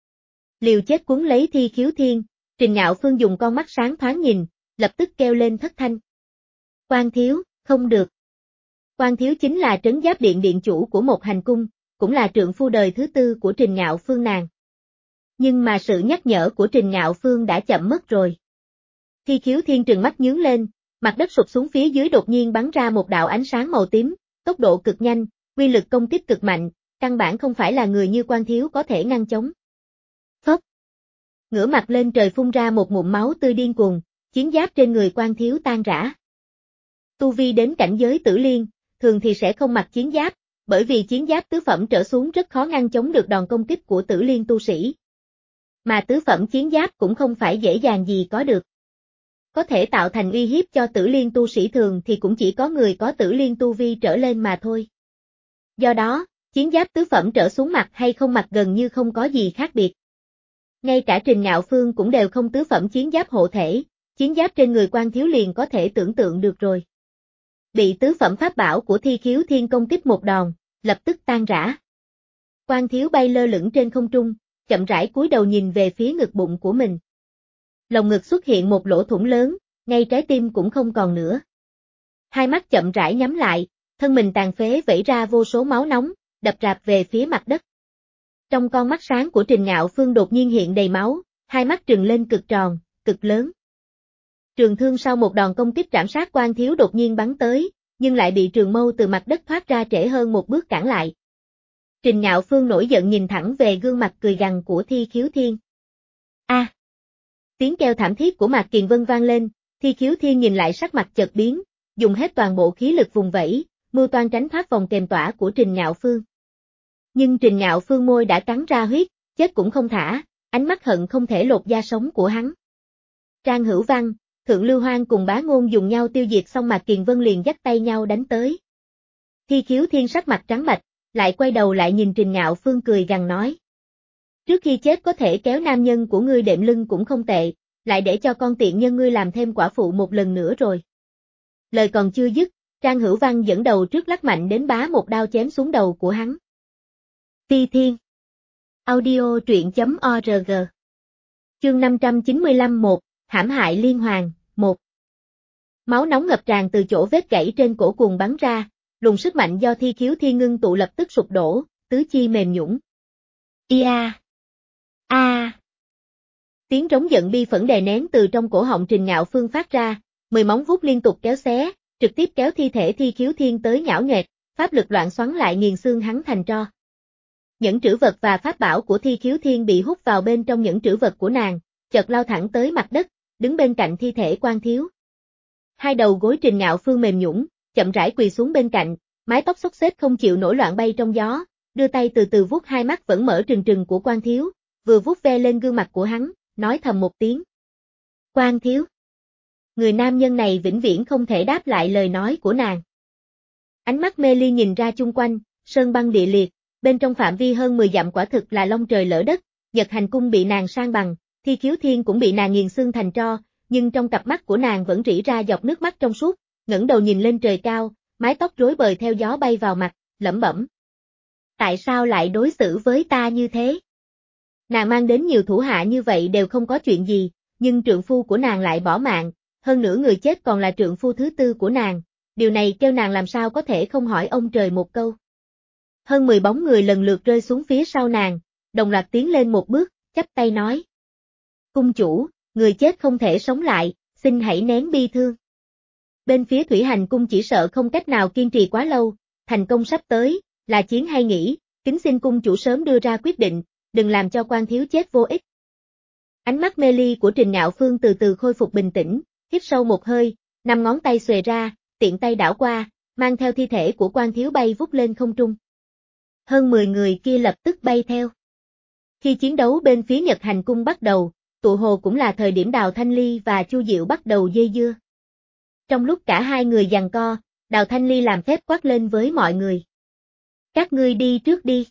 Liều chết cuốn lấy Thi Khiếu Thiên, Trình Ngạo Phương dùng con mắt sáng thoáng nhìn, lập tức kêu lên thất thanh. Quan thiếu, không được. Quan thiếu chính là trấn giáp điện điện chủ của một hành cung, cũng là trượng phu đời thứ tư của Trình Ngạo Phương nàng. Nhưng mà sự nhắc nhở của Trình Ngạo Phương đã chậm mất rồi. Thi Khiếu Thiên trừng mắt nhướng lên, mặt đất sụp xuống phía dưới đột nhiên bắn ra một đạo ánh sáng màu tím, tốc độ cực nhanh, uy lực công kích cực mạnh, căn bản không phải là người như Quan thiếu có thể ngăn chống. Phốc. Ngửa mặt lên trời phun ra một ngụm máu tươi điên cuồng, chiến giáp trên người Quan thiếu tan rã. Tu vi đến cảnh giới tử liên, thường thì sẽ không mặc chiến giáp, bởi vì chiến giáp tứ phẩm trở xuống rất khó ngăn chống được đòn công kích của tử liên tu sĩ. Mà tứ phẩm chiến giáp cũng không phải dễ dàng gì có được. Có thể tạo thành uy hiếp cho tử liên tu sĩ thường thì cũng chỉ có người có tử liên tu vi trở lên mà thôi. Do đó, chiến giáp tứ phẩm trở xuống mặt hay không mặc gần như không có gì khác biệt. Ngay cả Trình Ngạo Phương cũng đều không tứ phẩm chiến giáp hộ thể, chiến giáp trên người Quan thiếu liền có thể tưởng tượng được rồi. Bị tứ phẩm pháp bảo của Thi Khiếu Thiên công kích một đòn, lập tức tan rã. Quan thiếu bay lơ lửng trên không trung, chậm rãi cúi đầu nhìn về phía ngực bụng của mình. Lồng ngực xuất hiện một lỗ thủng lớn, ngay trái tim cũng không còn nữa. Hai mắt chậm rãi nhắm lại, thân mình tàn phế vẩy ra vô số máu nóng, đập rạp về phía mặt đất. Trong con mắt sáng của Trình Ngạo Phương đột nhiên hiện đầy máu, hai mắt trừng lên cực tròn, cực lớn. Trường thương sau một đòn công kích trảm sát Quan thiếu đột nhiên bắn tới, nhưng lại bị trường mâu từ mặt đất thoát ra trễ hơn một bước cản lại. Trình Ngạo Phương nổi giận nhìn thẳng về gương mặt cười gằn của Thi Khiếu Thiên. A! À. Tiếng kêu thảm thiết của Mạc Kiền Vân vang lên, Thi Khiếu Thiên nhìn lại sắc mặt chợt biến, dùng hết toàn bộ khí lực vùng vẫy, mưu toan tránh thoát vòng kềm tỏa của Trình Ngạo Phương. Nhưng Trình Ngạo Phương môi đã cắn ra huyết, chết cũng không thả, ánh mắt hận không thể lột da sống của hắn. Trang Hữu Văn, Thượng Lưu Hoang cùng Bá Ngôn dùng nhau tiêu diệt xong Mạc Kiền Vân liền dắt tay nhau đánh tới. Thi Khiếu Thiên sắc mặt trắng bệch, lại quay đầu lại nhìn Trình Ngạo Phương cười gằn nói. Trước khi chết có thể kéo nam nhân của ngươi đệm lưng cũng không tệ, lại để cho con tiện nhân ngươi làm thêm quả phụ một lần nữa rồi. Lời còn chưa dứt, Trang Hữu Văn dẫn đầu trước lắc mạnh đến bá một đao chém xuống đầu của hắn. Phi Thiên Audio truyện.org Chương năm trăm chín mươi lăm một, Hãm hại liên hoàn, một. Máu nóng ngập tràn từ chỗ vết gãy trên cổ cuồng bắn ra, luồng sức mạnh do Thi Khiếu Thiên ngưng tụ lập tức sụp đổ, tứ chi mềm nhũn. Ia! A! Tiếng trống giận bi phẫn đè nén từ trong cổ họng Trình Ngạo Phương phát ra, mười móng vuốt liên tục kéo xé, trực tiếp kéo thi thể Thi Khiếu Thiên tới nhão nhoẹt, pháp lực loạn xoắn lại nghiền xương hắn thành tro. Những trữ vật và pháp bảo của Thi Khiếu Thiên bị hút vào bên trong những trữ vật của nàng, chợt lao thẳng tới mặt đất, đứng bên cạnh thi thể Quan thiếu. Hai đầu gối Trình Ngạo Phương mềm nhũn, chậm rãi quỳ xuống bên cạnh, mái tóc xốc xếch không chịu nổi loạn bay trong gió, đưa tay từ từ vuốt hai mắt vẫn mở trừng trừng của Quan thiếu, vừa vuốt ve lên gương mặt của hắn, nói thầm một tiếng. Quan thiếu. Người nam nhân này vĩnh viễn không thể đáp lại lời nói của nàng. Ánh mắt mê ly nhìn ra chung quanh, sơn băng địa liệt, bên trong phạm vi hơn mười dặm quả thực là long trời lỡ đất, Nhật Hành Cung bị nàng san bằng, Thi Khiếu Thiên cũng bị nàng nghiền xương thành tro, nhưng trong cặp mắt của nàng vẫn rỉ ra giọt nước mắt trong suốt, ngẩng đầu nhìn lên trời cao, mái tóc rối bời theo gió bay vào mặt, lẩm bẩm. Tại sao lại đối xử với ta như thế? Nàng mang đến nhiều thủ hạ như vậy đều không có chuyện gì, nhưng trượng phu của nàng lại bỏ mạng, hơn nữa người chết còn là trượng phu thứ tư của nàng, điều này kêu nàng làm sao có thể không hỏi ông trời một câu. Hơn mười bóng người lần lượt rơi xuống phía sau nàng, đồng loạt tiến lên một bước, chắp tay nói. Cung chủ, người chết không thể sống lại, xin hãy nén bi thương. Bên phía Thủy Hành Cung chỉ sợ không cách nào kiên trì quá lâu, thành công sắp tới, là chiến hay nghỉ, kính xin cung chủ sớm đưa ra quyết định, đừng làm cho Quan thiếu chết vô ích. Ánh mắt mê ly của Trình Ngạo Phương từ từ khôi phục bình tĩnh, hít sâu một hơi, năm ngón tay xuề ra, tiện tay đảo qua, mang theo thi thể của Quan thiếu bay vút lên không trung. Hơn mười người kia lập tức bay theo. Khi chiến đấu bên phía Nhật Hành Cung bắt đầu, tụ hồ cũng là thời điểm Đào Thanh Ly và Chu Diệu bắt đầu dây dưa. Trong lúc cả hai người giằng co, Đào Thanh Ly làm phép quát lên với mọi người. Các ngươi đi trước đi.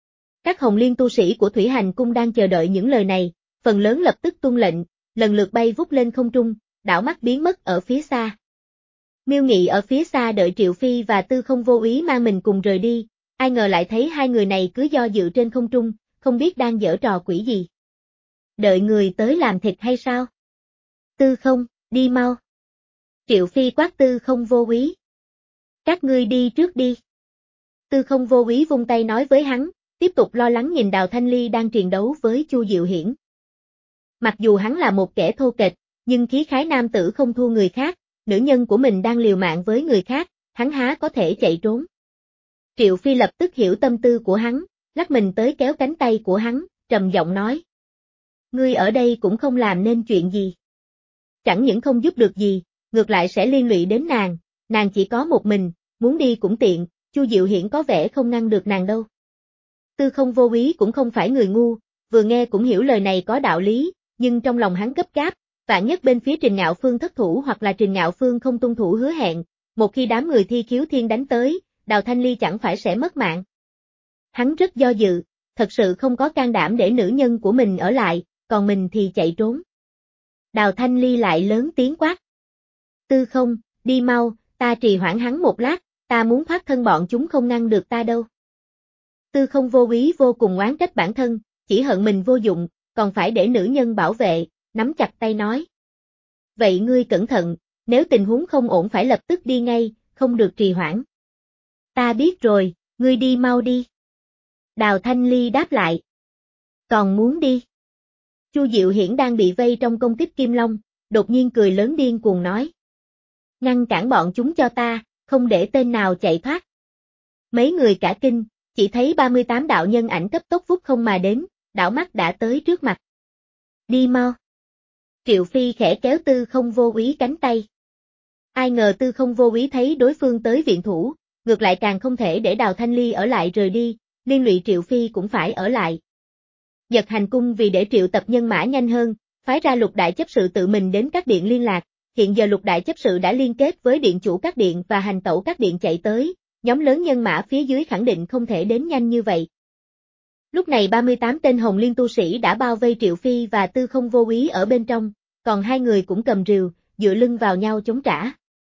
Các hồng liên tu sĩ của Thủy Hành Cung đang chờ đợi những lời này, phần lớn lập tức tuân lệnh, lần lượt bay vút lên không trung, đảo mắt biến mất ở phía xa. Miêu Nghị ở phía xa đợi Triệu Phi và Tư Không vô ý mang mình cùng rời đi, ai ngờ lại thấy hai người này cứ do dự trên không trung, không biết đang giở trò quỷ gì. Đợi người tới làm thịt hay sao? Tư Không, đi mau. Triệu Phi quát Tư Không Vô Úy. Các ngươi đi trước đi. Tư Không Vô Úy vung tay nói với hắn, tiếp tục lo lắng nhìn Đào Thanh Ly đang triền đấu với Chu Diệu Hiển. Mặc dù hắn là một kẻ thô kệch, nhưng khí khái nam tử không thua người khác, nữ nhân của mình đang liều mạng với người khác, hắn há có thể chạy trốn. Triệu Phi lập tức hiểu tâm tư của hắn, lắc mình tới kéo cánh tay của hắn, trầm giọng nói. Ngươi ở đây cũng không làm nên chuyện gì. Chẳng những không giúp được gì, ngược lại sẽ liên lụy đến nàng, nàng chỉ có một mình, muốn đi cũng tiện, Chu Diệu Hiển có vẻ không ngăn được nàng đâu. Tư Không Vô Úy cũng không phải người ngu, vừa nghe cũng hiểu lời này có đạo lý, nhưng trong lòng hắn gấp gáp, vạn nhất bên phía Trình Ngạo Phương thất thủ hoặc là Trình Ngạo Phương không tuân thủ hứa hẹn, một khi đám người Thi Khiếu Thiên đánh tới, Đào Thanh Ly chẳng phải sẽ mất mạng. Hắn rất do dự, thật sự không có can đảm để nữ nhân của mình ở lại, còn mình thì chạy trốn. Đào Thanh Ly lại lớn tiếng quát. Tư Không, đi mau, ta trì hoãn hắn một lát, ta muốn thoát thân bọn chúng không ngăn được ta đâu. Tư Không Vô Úy vô cùng oán trách bản thân, chỉ hận mình vô dụng, còn phải để nữ nhân bảo vệ, nắm chặt tay nói. Vậy ngươi cẩn thận, nếu tình huống không ổn phải lập tức đi ngay, không được trì hoãn. Ta biết rồi, ngươi đi mau đi. Đào Thanh Ly đáp lại. Còn muốn đi? Chu Diệu Hiển đang bị vây trong công kích Kim Long, đột nhiên cười lớn điên cuồng nói. Ngăn cản bọn chúng cho ta, không để tên nào chạy thoát. Mấy người cả kinh, chỉ thấy ba mươi tám đạo nhân ảnh cấp tốc vút không mà đến, đảo mắt đã tới trước mặt. Đi mau. Triệu Phi khẽ kéo Tư Không Vô Úy cánh tay. Ai ngờ Tư Không Vô Úy thấy đối phương tới viện thủ, ngược lại càng không thể để Đào Thanh Ly ở lại rời đi, liên lụy Triệu Phi cũng phải ở lại. Nhật Hành Cung vì để triệu tập nhân mã nhanh hơn, phái ra Lục Đại chấp sự tự mình đến các điện liên lạc, hiện giờ Lục Đại chấp sự đã liên kết với điện chủ các điện và hành tẩu các điện chạy tới, nhóm lớn nhân mã phía dưới khẳng định không thể đến nhanh như vậy. Lúc này ba mươi tám tên Hồng Liên tu sĩ đã bao vây Triệu Phi và Tư Không Vô Úy ở bên trong, còn hai người cũng cầm rìu, dựa lưng vào nhau chống trả.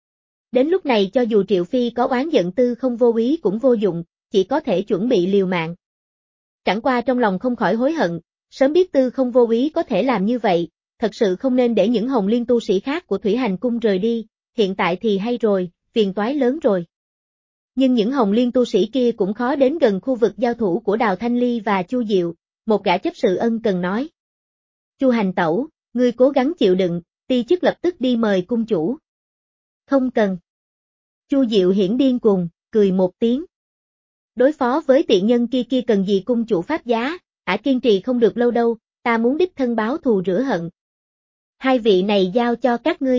Đến lúc này cho dù Triệu Phi có oán giận Tư Không Vô Úy cũng vô dụng, chỉ có thể chuẩn bị liều mạng. Chẳng qua trong lòng không khỏi hối hận, sớm biết Tư Không Vô Úy có thể làm như vậy, thật sự không nên để những Hồng Liên tu sĩ khác của Thủy Hành Cung rời đi, hiện tại thì hay rồi, phiền toái lớn rồi. Nhưng những Hồng Liên tu sĩ kia cũng khó đến gần khu vực giao thủ của Đào Thanh Ly và Chu Diệu, một gã chấp sự ân cần nói. Chu Hành Tẩu, ngươi cố gắng chịu đựng, ti chức lập tức đi mời cung chủ. Không cần. Chu Diệu Hiển điên cuồng, cười một tiếng. Đối phó với tiện nhân kia kia cần gì cung chủ pháp giá, ả kiên trì không được lâu đâu, ta muốn đích thân báo thù rửa hận. Hai vị này giao cho các ngươi.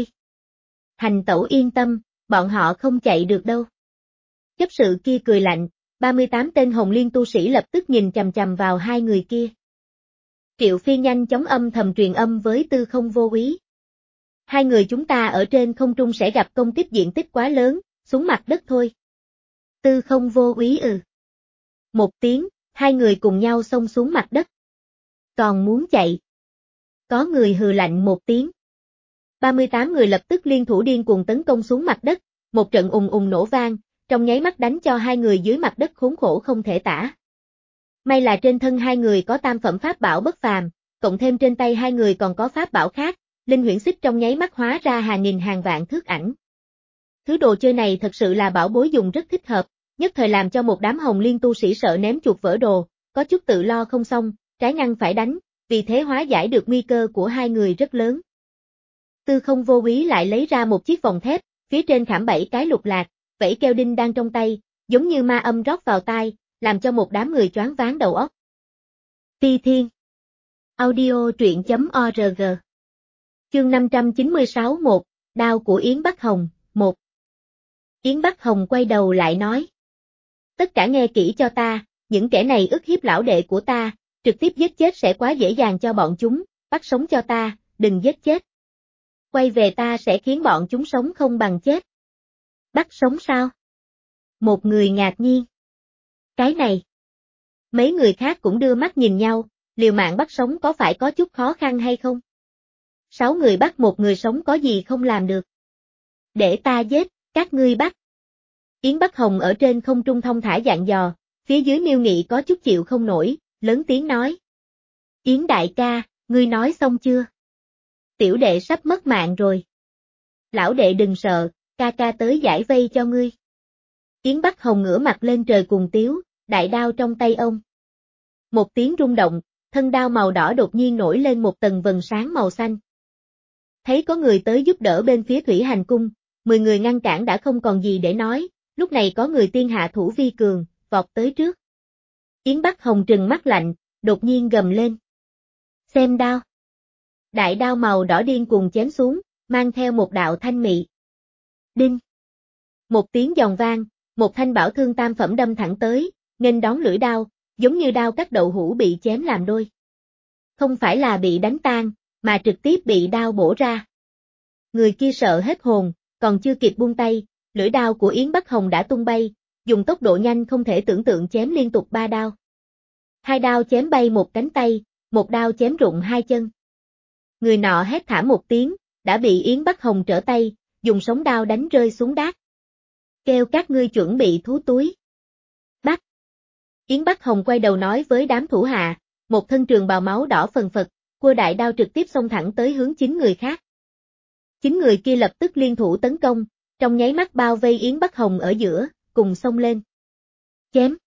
Hành Tẩu yên tâm, bọn họ không chạy được đâu. Chấp sự kia cười lạnh, ba mươi tám tên Hồng Liên tu sĩ lập tức nhìn chằm chằm vào hai người kia. Triệu Phi nhanh chóng âm thầm truyền âm với Tư Không Vô Úy. Hai người chúng ta ở trên không trung sẽ gặp công kích diện tích quá lớn, xuống mặt đất thôi. Tư Không Vô Úy ừ. Một tiếng, hai người cùng nhau xông xuống mặt đất. Còn muốn chạy. Có người hừ lạnh một tiếng. ba mươi tám người lập tức liên thủ điên cuồng tấn công xuống mặt đất, một trận ùng ùng nổ vang, trong nháy mắt đánh cho hai người dưới mặt đất khốn khổ không thể tả. May là trên thân hai người có tam phẩm pháp bảo bất phàm, cộng thêm trên tay hai người còn có pháp bảo khác, linh huyễn xích trong nháy mắt hóa ra hàng nghìn hàng vạn thước ảnh. Thứ đồ chơi này thật sự là bảo bối dùng rất thích hợp, nhất thời làm cho một đám Hồng Liên tu sĩ sợ ném chuột vỡ đồ, có chút tự lo không xong, trái ngăn phải đánh, vì thế hóa giải được nguy cơ của hai người rất lớn. Tư Không Vô Úy lại lấy ra một chiếc vòng thép, phía trên khảm bảy cái lục lạc, vẫy keo đinh đang trong tay, giống như ma âm rót vào tai, làm cho một đám người choáng váng đầu óc. Phi Thiên Audio truyện chấm org Chương năm trăm chín mươi sáu một, Đao của Yến Bắc Hồng, một. Yến Bắc Hồng quay đầu lại nói. Tất cả nghe kỹ cho ta, những kẻ này ức hiếp lão đệ của ta, trực tiếp giết chết sẽ quá dễ dàng cho bọn chúng, bắt sống cho ta, đừng giết chết. Quay về ta sẽ khiến bọn chúng sống không bằng chết. Bắt sống sao? Một người ngạc nhiên. Cái này. Mấy người khác cũng đưa mắt nhìn nhau, liều mạng bắt sống có phải có chút khó khăn hay không? Sáu người bắt một người sống có gì không làm được. Để ta giết, các ngươi bắt. Yến Bắc Hồng ở trên không trung thông thả dặn dò, phía dưới Miêu Nghị có chút chịu không nổi, lớn tiếng nói. Yến đại ca, ngươi nói xong chưa? Tiểu đệ sắp mất mạng rồi. Lão đệ đừng sợ, ca ca tới giải vây cho ngươi. Yến Bắc Hồng ngửa mặt lên trời cùng tiếu, đại đao trong tay ông. Một tiếng rung động, thân đao màu đỏ đột nhiên nổi lên một tầng vầng sáng màu xanh. Thấy có người tới giúp đỡ bên phía Thủy Hành Cung, mười người ngăn cản đã không còn gì để nói, lúc này có người tiên hạ thủ vi cường, vọt tới trước. Yến Bắc Hồng trừng mắt lạnh, đột nhiên gầm lên. Xem đao. Đại đao màu đỏ điên cuồng chém xuống, mang theo một đạo thanh mị. Đinh. Một tiếng giòn vang, một thanh bảo thương tam phẩm đâm thẳng tới, nghênh đón lưỡi đao, giống như đao cắt đậu hũ bị chém làm đôi. Không phải là bị đánh tan, mà trực tiếp bị đao bổ ra. Người kia sợ hết hồn, còn chưa kịp buông tay, lưỡi đao của Yến Bắc Hồng đã tung bay, dùng tốc độ nhanh không thể tưởng tượng chém liên tục ba đao. Hai đao chém bay một cánh tay, một đao chém rụng hai chân. Người nọ hét thảm một tiếng, đã bị Yến Bắc Hồng trở tay, dùng sống đao đánh rơi xuống đát. Kêu các ngươi chuẩn bị thú túi. Bắt. Yến Bắc Hồng quay đầu nói với đám thủ hạ, một thân trường bào máu đỏ phần phật, cua đại đao trực tiếp xông thẳng tới hướng chín người khác. Chín người kia lập tức liên thủ tấn công, trong nháy mắt bao vây Yến Bắc Hồng ở giữa, cùng xông lên. Chém.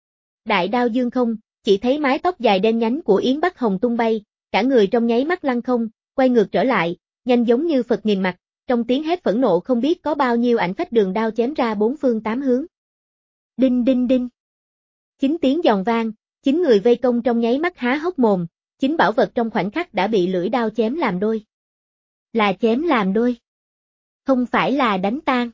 Đại đao dương không, chỉ thấy mái tóc dài đen nhánh của Yến Bắc Hồng tung bay, cả người trong nháy mắt lăn không, quay ngược trở lại, nhanh giống như Phật nghìn mặt, trong tiếng hét phẫn nộ không biết có bao nhiêu ảnh phách đường đao chém ra bốn phương tám hướng. Đinh đinh đinh. Chín tiếng giòn vang, chín người vây công trong nháy mắt há hốc mồm, chín bảo vật trong khoảnh khắc đã bị lưỡi đao chém làm đôi. Là chém làm đôi. Không phải là đánh tan.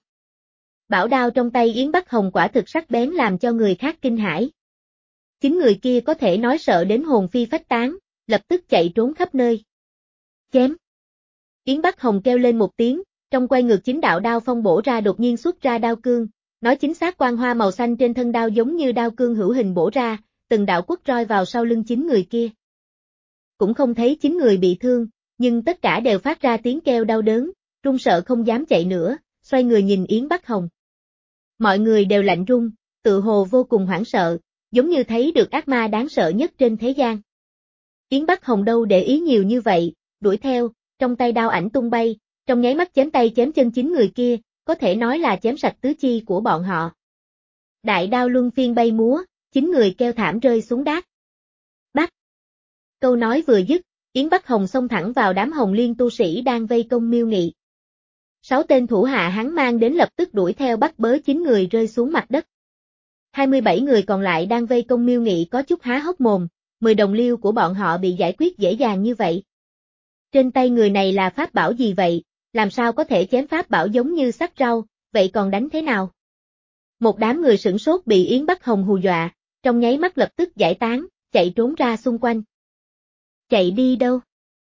Bảo đao trong tay Yến Bắc Hồng quả thực sắc bén làm cho người khác kinh hãi. Chín người kia có thể nói sợ đến hồn phi phách tán, lập tức chạy trốn khắp nơi. Chém. Yến Bắc Hồng kêu lên một tiếng, trong quay ngược chín đạo đao phong bổ ra đột nhiên xuất ra đao cương, nói chính xác quang hoa màu xanh trên thân đao giống như đao cương hữu hình bổ ra, từng đạo quất roi vào sau lưng chín người kia. Cũng không thấy chín người bị thương, nhưng tất cả đều phát ra tiếng kêu đau đớn, run sợ không dám chạy nữa, xoay người nhìn Yến Bắc Hồng. Mọi người đều lạnh run, tự hồ vô cùng hoảng sợ, giống như thấy được ác ma đáng sợ nhất trên thế gian. Yến Bắc Hồng đâu để ý nhiều như vậy, đuổi theo, trong tay đao ảnh tung bay, trong nháy mắt chém tay chém chân chín người kia, có thể nói là chém sạch tứ chi của bọn họ. Đại đao luân phiên bay múa, chín người kêu thảm rơi xuống đát. Bắt. Câu nói vừa dứt, Yến Bắc Hồng xông thẳng vào đám Hồng Liên tu sĩ đang vây công Miêu Nghị. Sáu tên thủ hạ hắn mang đến lập tức đuổi theo bắt bớ chín người rơi xuống mặt đất. hai mươi bảy người còn lại đang vây công Miêu Nghị có chút há hốc mồm, mười đồng liêu của bọn họ bị giải quyết dễ dàng như vậy. Trên tay người này là pháp bảo gì vậy, làm sao có thể chém pháp bảo giống như sắc rau, vậy còn đánh thế nào? Một đám người sửng sốt bị Yến Bắc Hồng hù dọa, trong nháy mắt lập tức giải tán, chạy trốn ra xung quanh. Chạy đi đâu?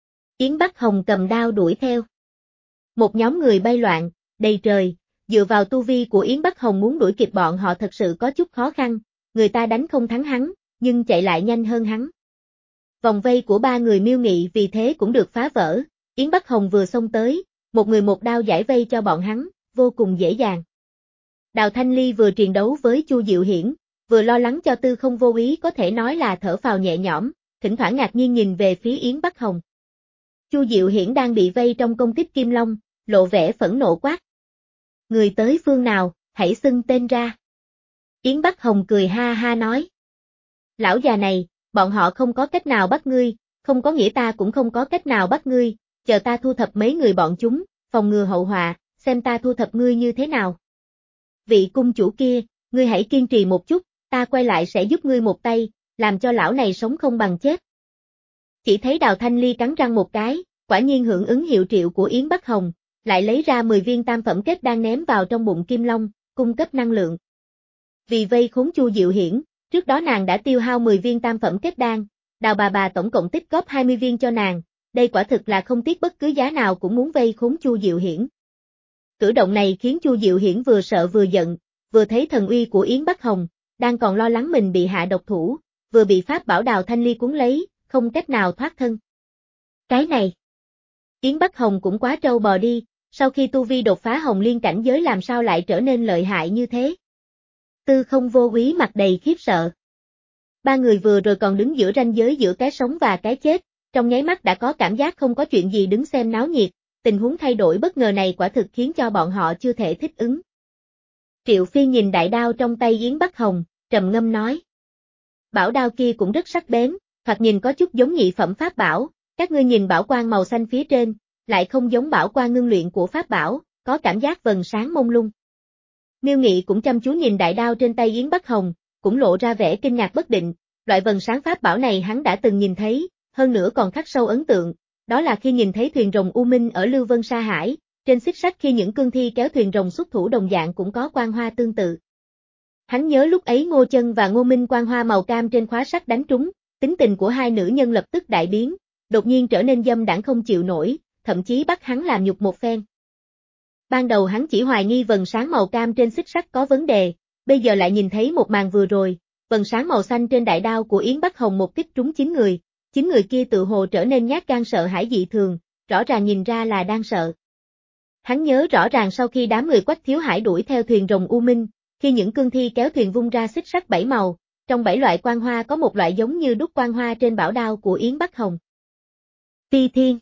Yến Bắc Hồng cầm đao đuổi theo. Một nhóm người bay loạn, đầy trời, dựa vào tu vi của Yến Bắc Hồng muốn đuổi kịp bọn họ thật sự có chút khó khăn, người ta đánh không thắng hắn, nhưng chạy lại nhanh hơn hắn. Vòng vây của ba người Miêu Nghị vì thế cũng được phá vỡ, Yến Bắc Hồng vừa xông tới, một người một đao giải vây cho bọn hắn, vô cùng dễ dàng. Đào Thanh Ly vừa triền đấu với Chu Diệu Hiển, vừa lo lắng cho Tư Không vô ý có thể nói là thở phào nhẹ nhõm, thỉnh thoảng ngạc nhiên nhìn về phía Yến Bắc Hồng. Chu Diệu Hiển đang bị vây trong công kích Kim Long, lộ vẻ phẫn nộ quát. Người tới phương nào, hãy xưng tên ra. Yến Bắc Hồng cười ha ha nói. Lão già này, bọn họ không có cách nào bắt ngươi, không có nghĩa ta cũng không có cách nào bắt ngươi, chờ ta thu thập mấy người bọn chúng, phòng ngừa hậu họa, xem ta thu thập ngươi như thế nào. Vị cung chủ kia, ngươi hãy kiên trì một chút, ta quay lại sẽ giúp ngươi một tay, làm cho lão này sống không bằng chết. Chỉ thấy Đào Thanh Ly cắn răng một cái, quả nhiên hưởng ứng hiệu triệu của Yến Bắc Hồng, lại lấy ra mười viên tam phẩm kết đan ném vào trong bụng Kim Long, cung cấp năng lượng. Vì vây khốn Chu Diệu Hiển, trước đó nàng đã tiêu hao mười viên tam phẩm kết đan, Đào bà bà tổng cộng tích góp hai mươi viên cho nàng, đây quả thực là không tiếc bất cứ giá nào cũng muốn vây khốn Chu Diệu Hiển. Cử động này khiến Chu Diệu Hiển vừa sợ vừa giận, vừa thấy thần uy của Yến Bắc Hồng, đang còn lo lắng mình bị hạ độc thủ, vừa bị pháp bảo Đào Thanh Ly cuốn lấy, không cách nào thoát thân. Cái này, Yến Bắc Hồng cũng quá trâu bò đi, sau khi tu vi đột phá Hồng Liên cảnh giới làm sao lại trở nên lợi hại như thế? Tư Không vô úy mặt đầy khiếp sợ. Ba người vừa rồi còn đứng giữa ranh giới giữa cái sống và cái chết, trong nháy mắt đã có cảm giác không có chuyện gì đứng xem náo nhiệt, tình huống thay đổi bất ngờ này quả thực khiến cho bọn họ chưa thể thích ứng. Triệu Phi nhìn đại đao trong tay Yến Bắc Hồng, trầm ngâm nói. Bảo đao kia cũng rất sắc bén, thoạt nhìn có chút giống nhị phẩm pháp bảo, các ngươi nhìn bảo quang màu xanh phía trên, lại không giống bảo quang ngưng luyện của pháp bảo, có cảm giác vầng sáng mông lung. Miêu Nghị cũng chăm chú nhìn đại đao trên tay Yến Bắc Hồng, cũng lộ ra vẻ kinh ngạc bất định, loại vầng sáng pháp bảo này hắn đã từng nhìn thấy, hơn nữa còn khắc sâu ấn tượng, đó là khi nhìn thấy thuyền rồng U Minh ở Lưu Vân Sa Hải, trên xích sắt khi những cương thi kéo thuyền rồng xuất thủ đồng dạng cũng có quang hoa tương tự. Hắn nhớ lúc ấy Ngô Chân và Ngô Minh quang hoa màu cam trên khóa sắt đánh trúng, tính tình của hai nữ nhân lập tức đại biến, đột nhiên trở nên dâm đãng không chịu nổi, thậm chí bắt hắn làm nhục một phen. Ban đầu hắn chỉ hoài nghi vầng sáng màu cam trên xích sắt có vấn đề, bây giờ lại nhìn thấy một màn vừa rồi, vầng sáng màu xanh trên đại đao của Yến Bắc Hồng một kích trúng chín người, chín người kia tự hồ trở nên nhát gan sợ hãi dị thường, rõ ràng nhìn ra là đang sợ. Hắn nhớ rõ ràng sau khi đám người Quách Thiếu Hải đuổi theo thuyền rồng U Minh, khi những cương thi kéo thuyền vung ra xích sắt bảy màu, trong bảy loại quang hoa có một loại giống như đúc quang hoa trên bảo đao của Yến Bắc Hồng. Phi Thiên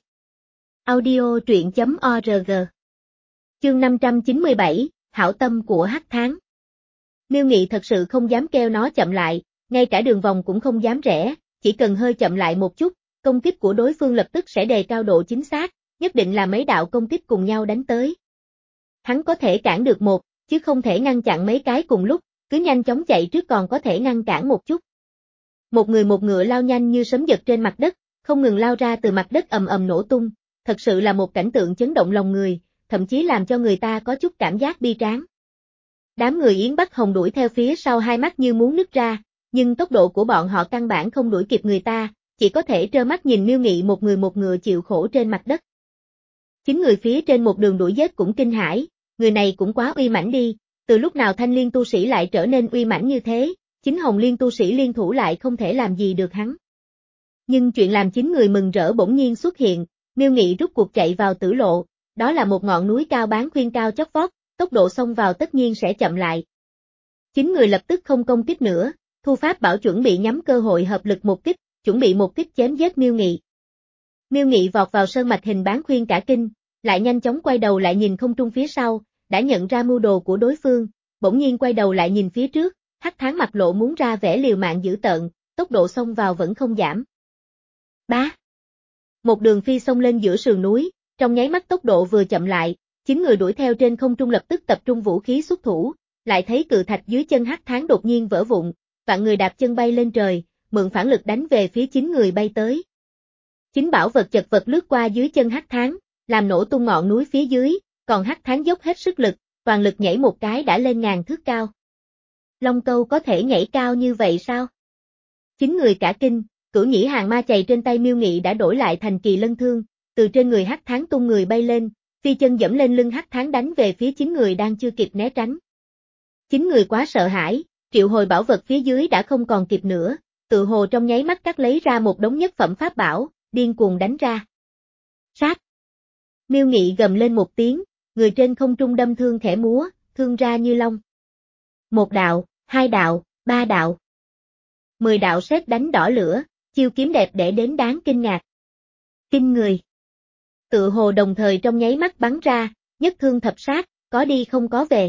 Audio truyện chấm org Chương năm trăm chín mươi bảy, Hảo tâm của Hắc Tháng. Miêu Nghị thật sự không dám kêu nó chậm lại, ngay cả đường vòng cũng không dám rẽ, chỉ cần hơi chậm lại một chút, công kích của đối phương lập tức sẽ đề cao độ chính xác, nhất định là mấy đạo công kích cùng nhau đánh tới. Hắn có thể cản được một, chứ không thể ngăn chặn mấy cái cùng lúc, cứ nhanh chóng chạy trước còn có thể ngăn cản một chút. Một người một ngựa lao nhanh như sấm giật trên mặt đất, không ngừng lao ra từ mặt đất ầm ầm nổ tung, thật sự là một cảnh tượng chấn động lòng người, thậm chí làm cho người ta có chút cảm giác bi tráng. Đám người Yến Bắc Hồng đuổi theo phía sau hai mắt như muốn nứt ra, nhưng tốc độ của bọn họ căn bản không đuổi kịp người ta, chỉ có thể trơ mắt nhìn Miêu Nghị một người một ngựa chịu khổ trên mặt đất. Chính người phía trên một đường đuổi giết cũng kinh hãi, người này cũng quá uy mãnh đi, từ lúc nào Thanh Liên tu sĩ lại trở nên uy mãnh như thế, chính Hồng Liên tu sĩ liên thủ lại không thể làm gì được hắn. Nhưng chuyện làm chính người mừng rỡ bỗng nhiên xuất hiện, Miêu Nghị rút cuộc chạy vào tử lộ, đó là một ngọn núi cao bán khuyên cao chót vót, tốc độ xông vào tất nhiên sẽ chậm lại. Chính người lập tức không công kích nữa, thu pháp bảo chuẩn bị nhắm cơ hội hợp lực một kích, chuẩn bị một kích chém giết Miêu Nghị. Miêu Nghị vọt vào sơn mạch hình bán khuyên cả kinh, lại nhanh chóng quay đầu lại nhìn không trung phía sau, đã nhận ra mưu đồ của đối phương, bỗng nhiên quay đầu lại nhìn phía trước, Hắc Tháng mặt lộ muốn ra vẻ liều mạng dữ tợn, tốc độ xông vào vẫn không giảm. Bá! Một đường phi xông lên giữa sườn núi, trong nháy mắt tốc độ vừa chậm lại, chín người đuổi theo trên không trung lập tức tập trung vũ khí xuất thủ, lại thấy cự thạch dưới chân Hắc Tháng đột nhiên vỡ vụn, vạn người đạp chân bay lên trời, mượn phản lực đánh về phía chín người bay tới. Chính bảo vật chật vật lướt qua dưới chân Hắc Tháng, làm nổ tung ngọn núi phía dưới, còn Hắc Tháng dốc hết sức lực, toàn lực nhảy một cái đã lên ngàn thước cao. Long Câu có thể nhảy cao như vậy sao? Chín người cả kinh, cửu nhĩ hàng ma chày trên tay Miêu Nghị đã đổi lại thành kỳ lân thương, từ trên người Hắc Tháng tung người bay lên, phi chân dẫm lên lưng Hắc Tháng đánh về phía chín người đang chưa kịp né tránh. Chín người quá sợ hãi, triệu hồi bảo vật phía dưới đã không còn kịp nữa, tự hồ trong nháy mắt cắt lấy ra một đống nhất phẩm pháp bảo, điên cuồng đánh ra. Sát! Miêu Nghị gầm lên một tiếng, người trên không trung đâm thương khẽ múa, thương ra như long. Một đạo, hai đạo, ba đạo. Mười đạo sét đánh đỏ lửa, chiêu kiếm đẹp để đến đáng kinh ngạc. Kinh người. Tự hồ đồng thời trong nháy mắt bắn ra, nhất thương thập sát, có đi không có về.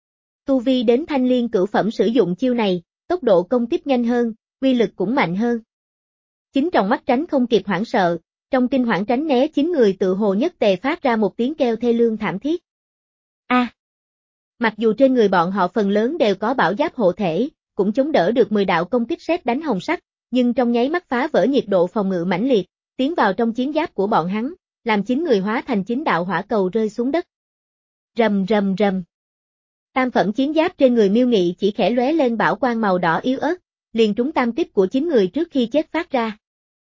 Tu vi đến Thanh Liên cửu phẩm sử dụng chiêu này, tốc độ công kích nhanh hơn, uy lực cũng mạnh hơn. Chính trong mắt tránh không kịp hoảng sợ, trong kinh hoảng tránh né chín người tự hồ nhất tề phát ra một tiếng kêu thê lương thảm thiết. A! À, mặc dù trên người bọn họ phần lớn đều có bảo giáp hộ thể, cũng chống đỡ được mười đạo công kích sét đánh hồng sắc, nhưng trong nháy mắt phá vỡ nhiệt độ phòng ngự mãnh liệt, tiến vào trong chiến giáp của bọn hắn, làm chín người hóa thành chín đạo hỏa cầu rơi xuống đất. Rầm rầm rầm. Tam phẩm chiến giáp trên người Miêu Nghị chỉ khẽ lóe lên bảo quang màu đỏ yếu ớt, liền trúng tam kích của chín người trước khi chết phát ra.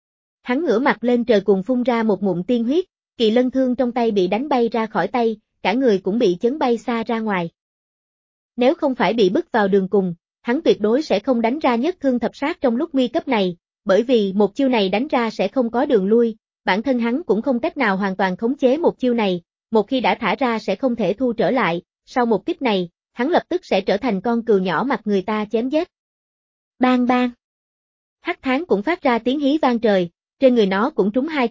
Hắn ngửa mặt lên trời cùng phun ra một ngụm tiên huyết, kỳ lân thương trong tay bị đánh bay ra khỏi tay, cả người cũng bị chấn bay xa ra ngoài. Nếu không phải bị bức vào đường cùng, hắn tuyệt đối sẽ không đánh ra nhất thương thập sát trong lúc nguy cấp này, bởi vì một chiêu này đánh ra sẽ không có đường lui, bản thân hắn cũng không cách nào hoàn toàn khống chế một chiêu này, một khi đã thả ra sẽ không thể thu trở lại, sau một kích này, hắn lập tức sẽ trở thành con cừu nhỏ mặt người ta chém giết. Bang bang. Hắc Tháng cũng phát ra tiếng hí vang trời, trên người nó cũng trúng hai kích,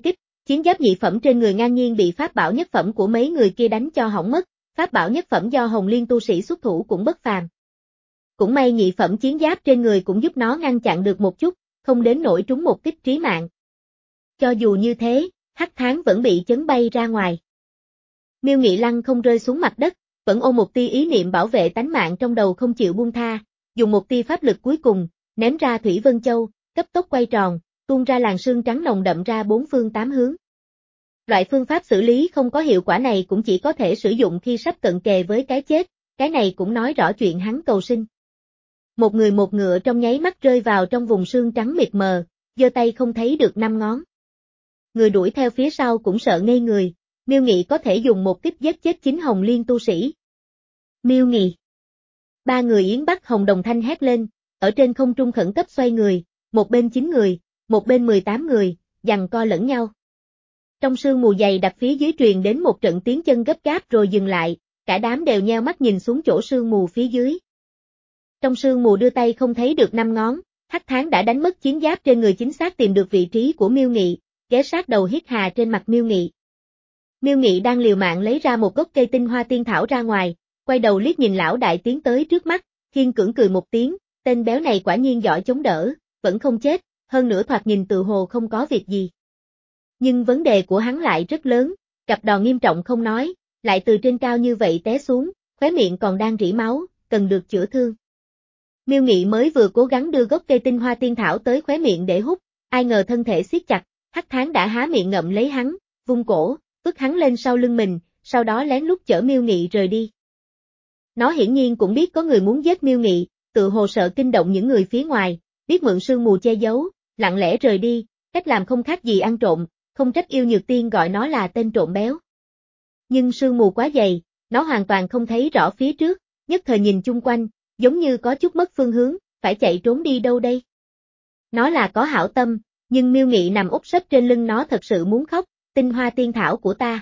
Chiến giáp nhị phẩm trên người ngang nhiên bị pháp bảo nhất phẩm của mấy người kia đánh cho hỏng mất, pháp bảo nhất phẩm do Hồng Liên tu sĩ xuất thủ cũng bất phàm. Cũng may nhị phẩm chiến giáp trên người cũng giúp nó ngăn chặn được một chút, không đến nỗi trúng một kích trí mạng. Cho dù như thế, Hắc Tháng vẫn bị chấn bay ra ngoài. Miêu Nghị Lăng không rơi xuống mặt đất, vẫn ôm một tia ý niệm bảo vệ tánh mạng trong đầu không chịu buông tha, dùng một tia pháp lực cuối cùng, ném ra Thủy Vân Châu, cấp tốc quay tròn, tuôn ra làn sương trắng nồng đậm ra bốn phương tám hướng. Loại phương pháp xử lý không có hiệu quả này cũng chỉ có thể sử dụng khi sắp cận kề với cái chết, cái này cũng nói rõ chuyện hắn cầu sinh. Một người một ngựa trong nháy mắt rơi vào trong vùng sương trắng mịt mờ, giơ tay không thấy được năm ngón. Người đuổi theo phía sau cũng sợ ngây người, Miêu Nghị có thể dùng một kích giết chết chính Hồng Liên tu sĩ. Miêu Nghị. Ba người Yến Bắc Hồng đồng thanh hét lên, ở trên không trung khẩn cấp xoay người, một bên chín người, một bên mười tám người, giằng co lẫn nhau. Trong sương mù dày đặc phía dưới truyền đến một trận tiếng chân gấp gáp rồi dừng lại, cả đám đều nheo mắt nhìn xuống chỗ sương mù phía dưới. Trong sương mù đưa tay không thấy được năm ngón, Hắc Tháng đã đánh mất chiến giáp trên người chính xác tìm được vị trí của Miêu Nghị, ghé sát đầu hít hà trên mặt Miêu Nghị. Miêu Nghị đang liều mạng lấy ra một gốc cây tinh hoa tiên thảo ra ngoài, quay đầu liếc nhìn lão đại tiến tới trước mắt, khiên cưỡng cười một tiếng, tên béo này quả nhiên giỏi chống đỡ, vẫn không chết, hơn nữa thoạt nhìn tự hồ không có việc gì. Nhưng vấn đề của hắn lại rất lớn, gặp đòn nghiêm trọng không nói, lại từ trên cao như vậy té xuống, khóe miệng còn đang rỉ máu, cần được chữa thương. Miêu Nghị mới vừa cố gắng đưa gốc cây tinh hoa tiên thảo tới khóe miệng để hút, ai ngờ thân thể siết chặt, Hắc Tháng đã há miệng ngậm lấy hắn, vung cổ, vứt hắn lên sau lưng mình, sau đó lén lút chở Miêu Nghị rời đi. Nó hiển nhiên cũng biết có người muốn giết Miêu Nghị, tự hồ sợ kinh động những người phía ngoài, biết mượn sương mù che giấu, lặng lẽ rời đi, cách làm không khác gì ăn trộm, không trách Yêu Nhược Tiên gọi nó là tên trộm béo. Nhưng sương mù quá dày, nó hoàn toàn không thấy rõ phía trước, nhất thời nhìn chung quanh, giống như có chút mất phương hướng, phải chạy trốn đi đâu đây? Nó là có hảo tâm, nhưng Miêu Nghị nằm úp sấp trên lưng nó thật sự muốn khóc, tinh hoa tiên thảo của ta.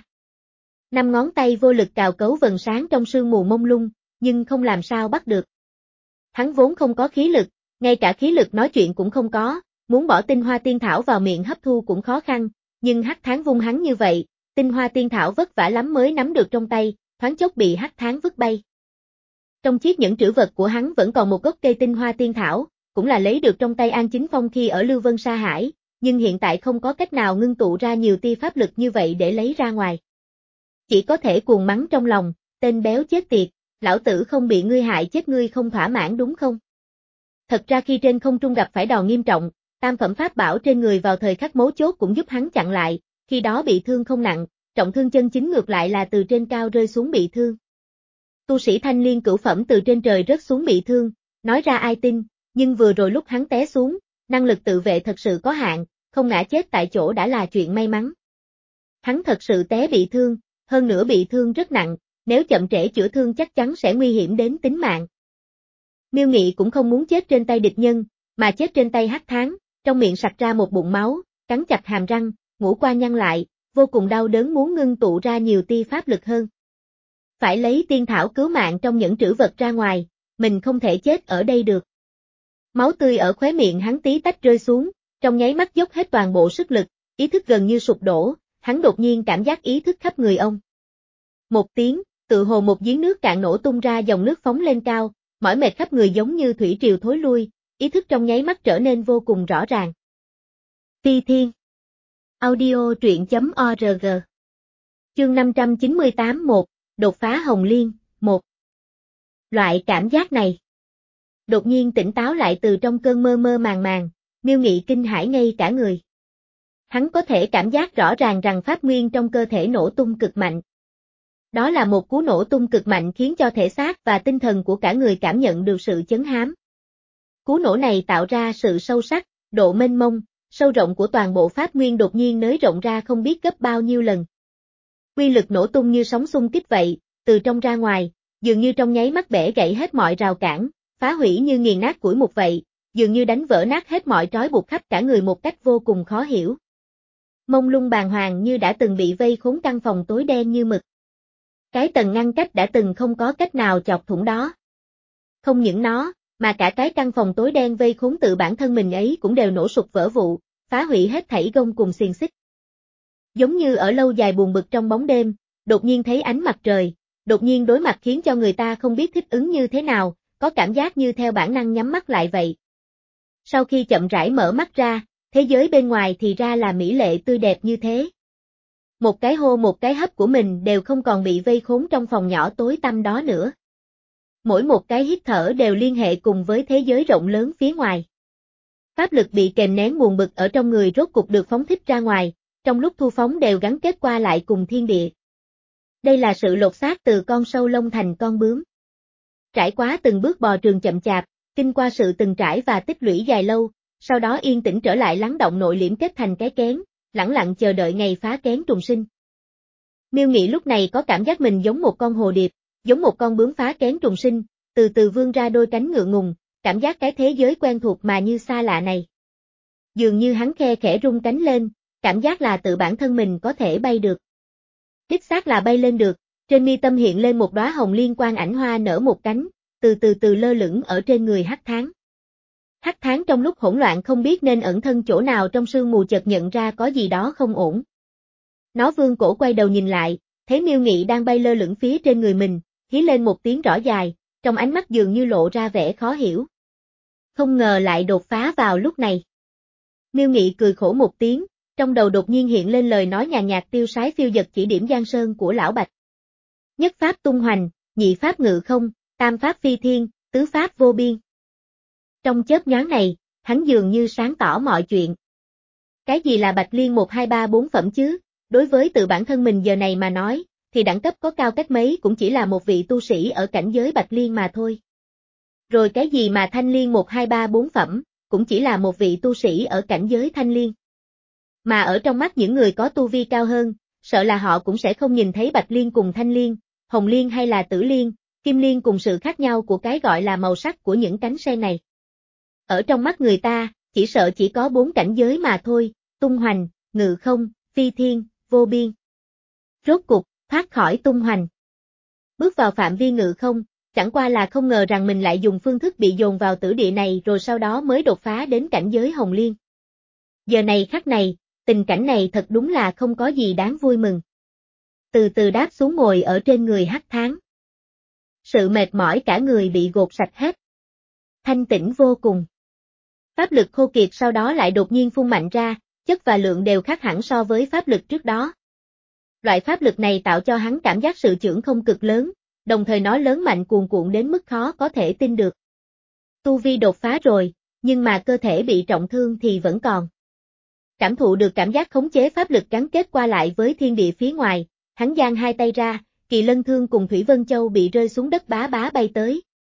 Năm ngón tay vô lực cào cấu vần sáng trong sương mù mông lung, nhưng không làm sao bắt được. Hắn vốn không có khí lực, ngay cả khí lực nói chuyện cũng không có, muốn bỏ tinh hoa tiên thảo vào miệng hấp thu cũng khó khăn, nhưng Hắc Tháng vung hắn như vậy, tinh hoa tiên thảo vất vả lắm mới nắm được trong tay, thoáng chốc bị Hắc Tháng vứt bay. Trong chiếc nhẫn trữ vật của hắn vẫn còn một gốc cây tinh hoa tiên thảo, cũng là lấy được trong tay An Chính Phong khi ở Lưu Vân Sa Hải, nhưng hiện tại không có cách nào ngưng tụ ra nhiều tia pháp lực như vậy để lấy ra ngoài. Chỉ có thể cuồng mắng trong lòng, tên béo chết tiệt, lão tử không bị ngươi hại chết ngươi không thỏa mãn đúng không? Thật ra khi trên không trung gặp phải đòn nghiêm trọng, tam phẩm pháp bảo trên người vào thời khắc mấu chốt cũng giúp hắn chặn lại, khi đó bị thương không nặng, trọng thương chân chính ngược lại là từ trên cao rơi xuống bị thương. Tu sĩ thanh liên cửu phẩm từ trên trời rớt xuống bị thương, nói ra ai tin, nhưng vừa rồi lúc hắn té xuống, năng lực tự vệ thật sự có hạn, không ngã chết tại chỗ đã là chuyện may mắn. Hắn thật sự té bị thương, hơn nữa bị thương rất nặng, nếu chậm trễ chữa thương chắc chắn sẽ nguy hiểm đến tính mạng. Miêu Nghị cũng không muốn chết trên tay địch nhân, mà chết trên tay Hắc Tháng, trong miệng sặc ra một bụng máu, cắn chặt hàm răng, ngũ quan nhăn lại, vô cùng đau đớn muốn ngưng tụ ra nhiều tia pháp lực hơn. Phải lấy tiên thảo cứu mạng trong nhẫn trữ vật ra ngoài, mình không thể chết ở đây được. Máu tươi ở khóe miệng hắn tí tách rơi xuống, trong nháy mắt dốc hết toàn bộ sức lực, ý thức gần như sụp đổ, hắn đột nhiên cảm giác ý thức khắp người ông. Một tiếng, tự hồ một giếng nước cạn nổ tung ra dòng nước phóng lên cao, mỏi mệt khắp người giống như thủy triều thối lui, ý thức trong nháy mắt trở nên vô cùng rõ ràng. Phi Thiên Audio truyện chấm org Chương năm trăm chín mươi tám một Đột phá Hồng Liên, một Loại cảm giác này đột nhiên tỉnh táo lại từ trong cơn mơ mơ màng màng, Miêu Nghị kinh hãi ngay cả người. Hắn có thể cảm giác rõ ràng rằng pháp nguyên trong cơ thể nổ tung cực mạnh. Đó là một cú nổ tung cực mạnh khiến cho thể xác và tinh thần của cả người cảm nhận được sự chấn hám. Cú nổ này tạo ra sự sâu sắc, độ mênh mông, sâu rộng của toàn bộ pháp nguyên đột nhiên nới rộng ra không biết gấp bao nhiêu lần. Quy lực nổ tung như sóng xung kích vậy, từ trong ra ngoài, dường như trong nháy mắt bẻ gãy hết mọi rào cản, phá hủy như nghiền nát củi mục vậy, dường như đánh vỡ nát hết mọi trói buộc khắp cả người một cách vô cùng khó hiểu. Mông lung bàng hoàng như đã từng bị vây khốn căn phòng tối đen như mực. Cái tầng ngăn cách đã từng không có cách nào chọc thủng đó. Không những nó, mà cả cái căn phòng tối đen vây khốn tự bản thân mình ấy cũng đều nổ sụp vỡ vụn, phá hủy hết thảy gông cùng xiềng xích. Giống như ở lâu dài buồn bực trong bóng đêm, đột nhiên thấy ánh mặt trời, đột nhiên đối mặt khiến cho người ta không biết thích ứng như thế nào, có cảm giác như theo bản năng nhắm mắt lại vậy. Sau khi chậm rãi mở mắt ra, thế giới bên ngoài thì ra là mỹ lệ tươi đẹp như thế. Một cái hô một cái hấp của mình đều không còn bị vây khốn trong phòng nhỏ tối tăm đó nữa. Mỗi một cái hít thở đều liên hệ cùng với thế giới rộng lớn phía ngoài. Pháp lực bị kềm nén buồn bực ở trong người rốt cục được phóng thích ra ngoài, trong lúc thu phóng đều gắn kết qua lại cùng thiên địa. Đây là sự lột xác từ con sâu lông thành con bướm. Trải qua từng bước bò trường chậm chạp, kinh qua sự từng trải và tích lũy dài lâu, sau đó yên tĩnh trở lại lắng động nội liễm kết thành cái kén, lẳng lặng chờ đợi ngày phá kén trùng sinh. Miêu Nghị lúc này có cảm giác mình giống một con hồ điệp, giống một con bướm phá kén trùng sinh, từ từ vươn ra đôi cánh ngượng ngùng, cảm giác cái thế giới quen thuộc mà như xa lạ này. Dường như hắn khe khẽ rung cánh lên, cảm giác là tự bản thân mình có thể bay được. Đích xác là bay lên được, trên mi tâm hiện lên một đóa hồng liên quang ảnh hoa nở một cánh, từ từ từ lơ lửng ở trên người Hắc Tháng. Hắc Tháng trong lúc hỗn loạn không biết nên ẩn thân chỗ nào trong sương mù chợt nhận ra có gì đó không ổn. Nó vươn cổ quay đầu nhìn lại, thấy Miêu Nghị đang bay lơ lửng phía trên người mình, hí lên một tiếng rõ dài, trong ánh mắt dường như lộ ra vẻ khó hiểu. Không ngờ lại đột phá vào lúc này. Miêu Nghị cười khổ một tiếng, trong đầu đột nhiên hiện lên lời nói nhàn nhạt tiêu sái phiêu dật chỉ điểm giang sơn của Lão Bạch. Nhất pháp tung hoành, nhị pháp ngự không, tam pháp phi thiên, tứ pháp vô biên. Trong chớp nhoáng này, hắn dường như sáng tỏ mọi chuyện. Cái gì là Bạch Liên một hai ba bốn phẩm chứ? Đối với tự bản thân mình giờ này mà nói, thì đẳng cấp có cao cách mấy cũng chỉ là một vị tu sĩ ở cảnh giới Bạch Liên mà thôi. Rồi cái gì mà Thanh Liên một hai ba bốn phẩm, cũng chỉ là một vị tu sĩ ở cảnh giới Thanh Liên. Mà ở trong mắt những người có tu vi cao hơn, sợ là họ cũng sẽ không nhìn thấy Bạch Liên cùng Thanh Liên, Hồng Liên hay là Tử Liên, Kim Liên cùng sự khác nhau của cái gọi là màu sắc của những cánh sen này. Ở trong mắt người ta, chỉ sợ chỉ có bốn cảnh giới mà thôi, tung hoành, ngự không, phi thiên, vô biên. Rốt cục, thoát khỏi tung hoành. Bước vào phạm vi ngự không, chẳng qua là không ngờ rằng mình lại dùng phương thức bị dồn vào tử địa này rồi sau đó mới đột phá đến cảnh giới Hồng Liên. Giờ này khắc này, tình cảnh này thật đúng là không có gì đáng vui mừng. Từ từ đáp xuống ngồi ở trên người Hắc Tháng. Sự mệt mỏi cả người bị gột sạch hết. Thanh tĩnh vô cùng. Pháp lực khô kiệt sau đó lại đột nhiên phun mạnh ra, chất và lượng đều khác hẳn so với pháp lực trước đó. Loại pháp lực này tạo cho hắn cảm giác sự chưởng không cực lớn, đồng thời nó lớn mạnh cuồn cuộn đến mức khó có thể tin được. Tu vi đột phá rồi, nhưng mà cơ thể bị trọng thương thì vẫn còn. Cảm thụ được cảm giác khống chế pháp lực gắn kết qua lại với thiên địa phía ngoài, hắn giang hai tay ra, Kỳ Lân Thương cùng Thủy Vân Châu bị rơi xuống đất bá bá bay tới.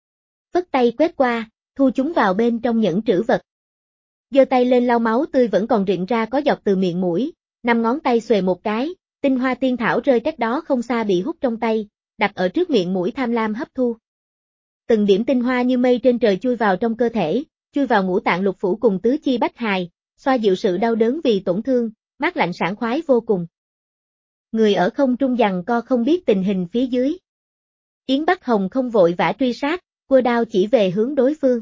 Vất tay quét qua, thu chúng vào bên trong nhẫn trữ vật. Giơ tay lên lau máu tươi vẫn còn rịn ra có dọc từ miệng mũi, năm ngón tay xuề một cái, tinh hoa tiên thảo rơi cách đó không xa bị hút trong tay, đặt ở trước miệng mũi tham lam hấp thu. Từng điểm tinh hoa như mây trên trời chui vào trong cơ thể, chui vào ngũ tạng lục phủ cùng tứ chi bách hài, xoa dịu sự đau đớn vì tổn thương, mát lạnh sảng khoái vô cùng. Người ở không trung giằng co không biết tình hình phía dưới. Yến Bắc Hồng không vội vã truy sát, cua đao chỉ về hướng đối phương.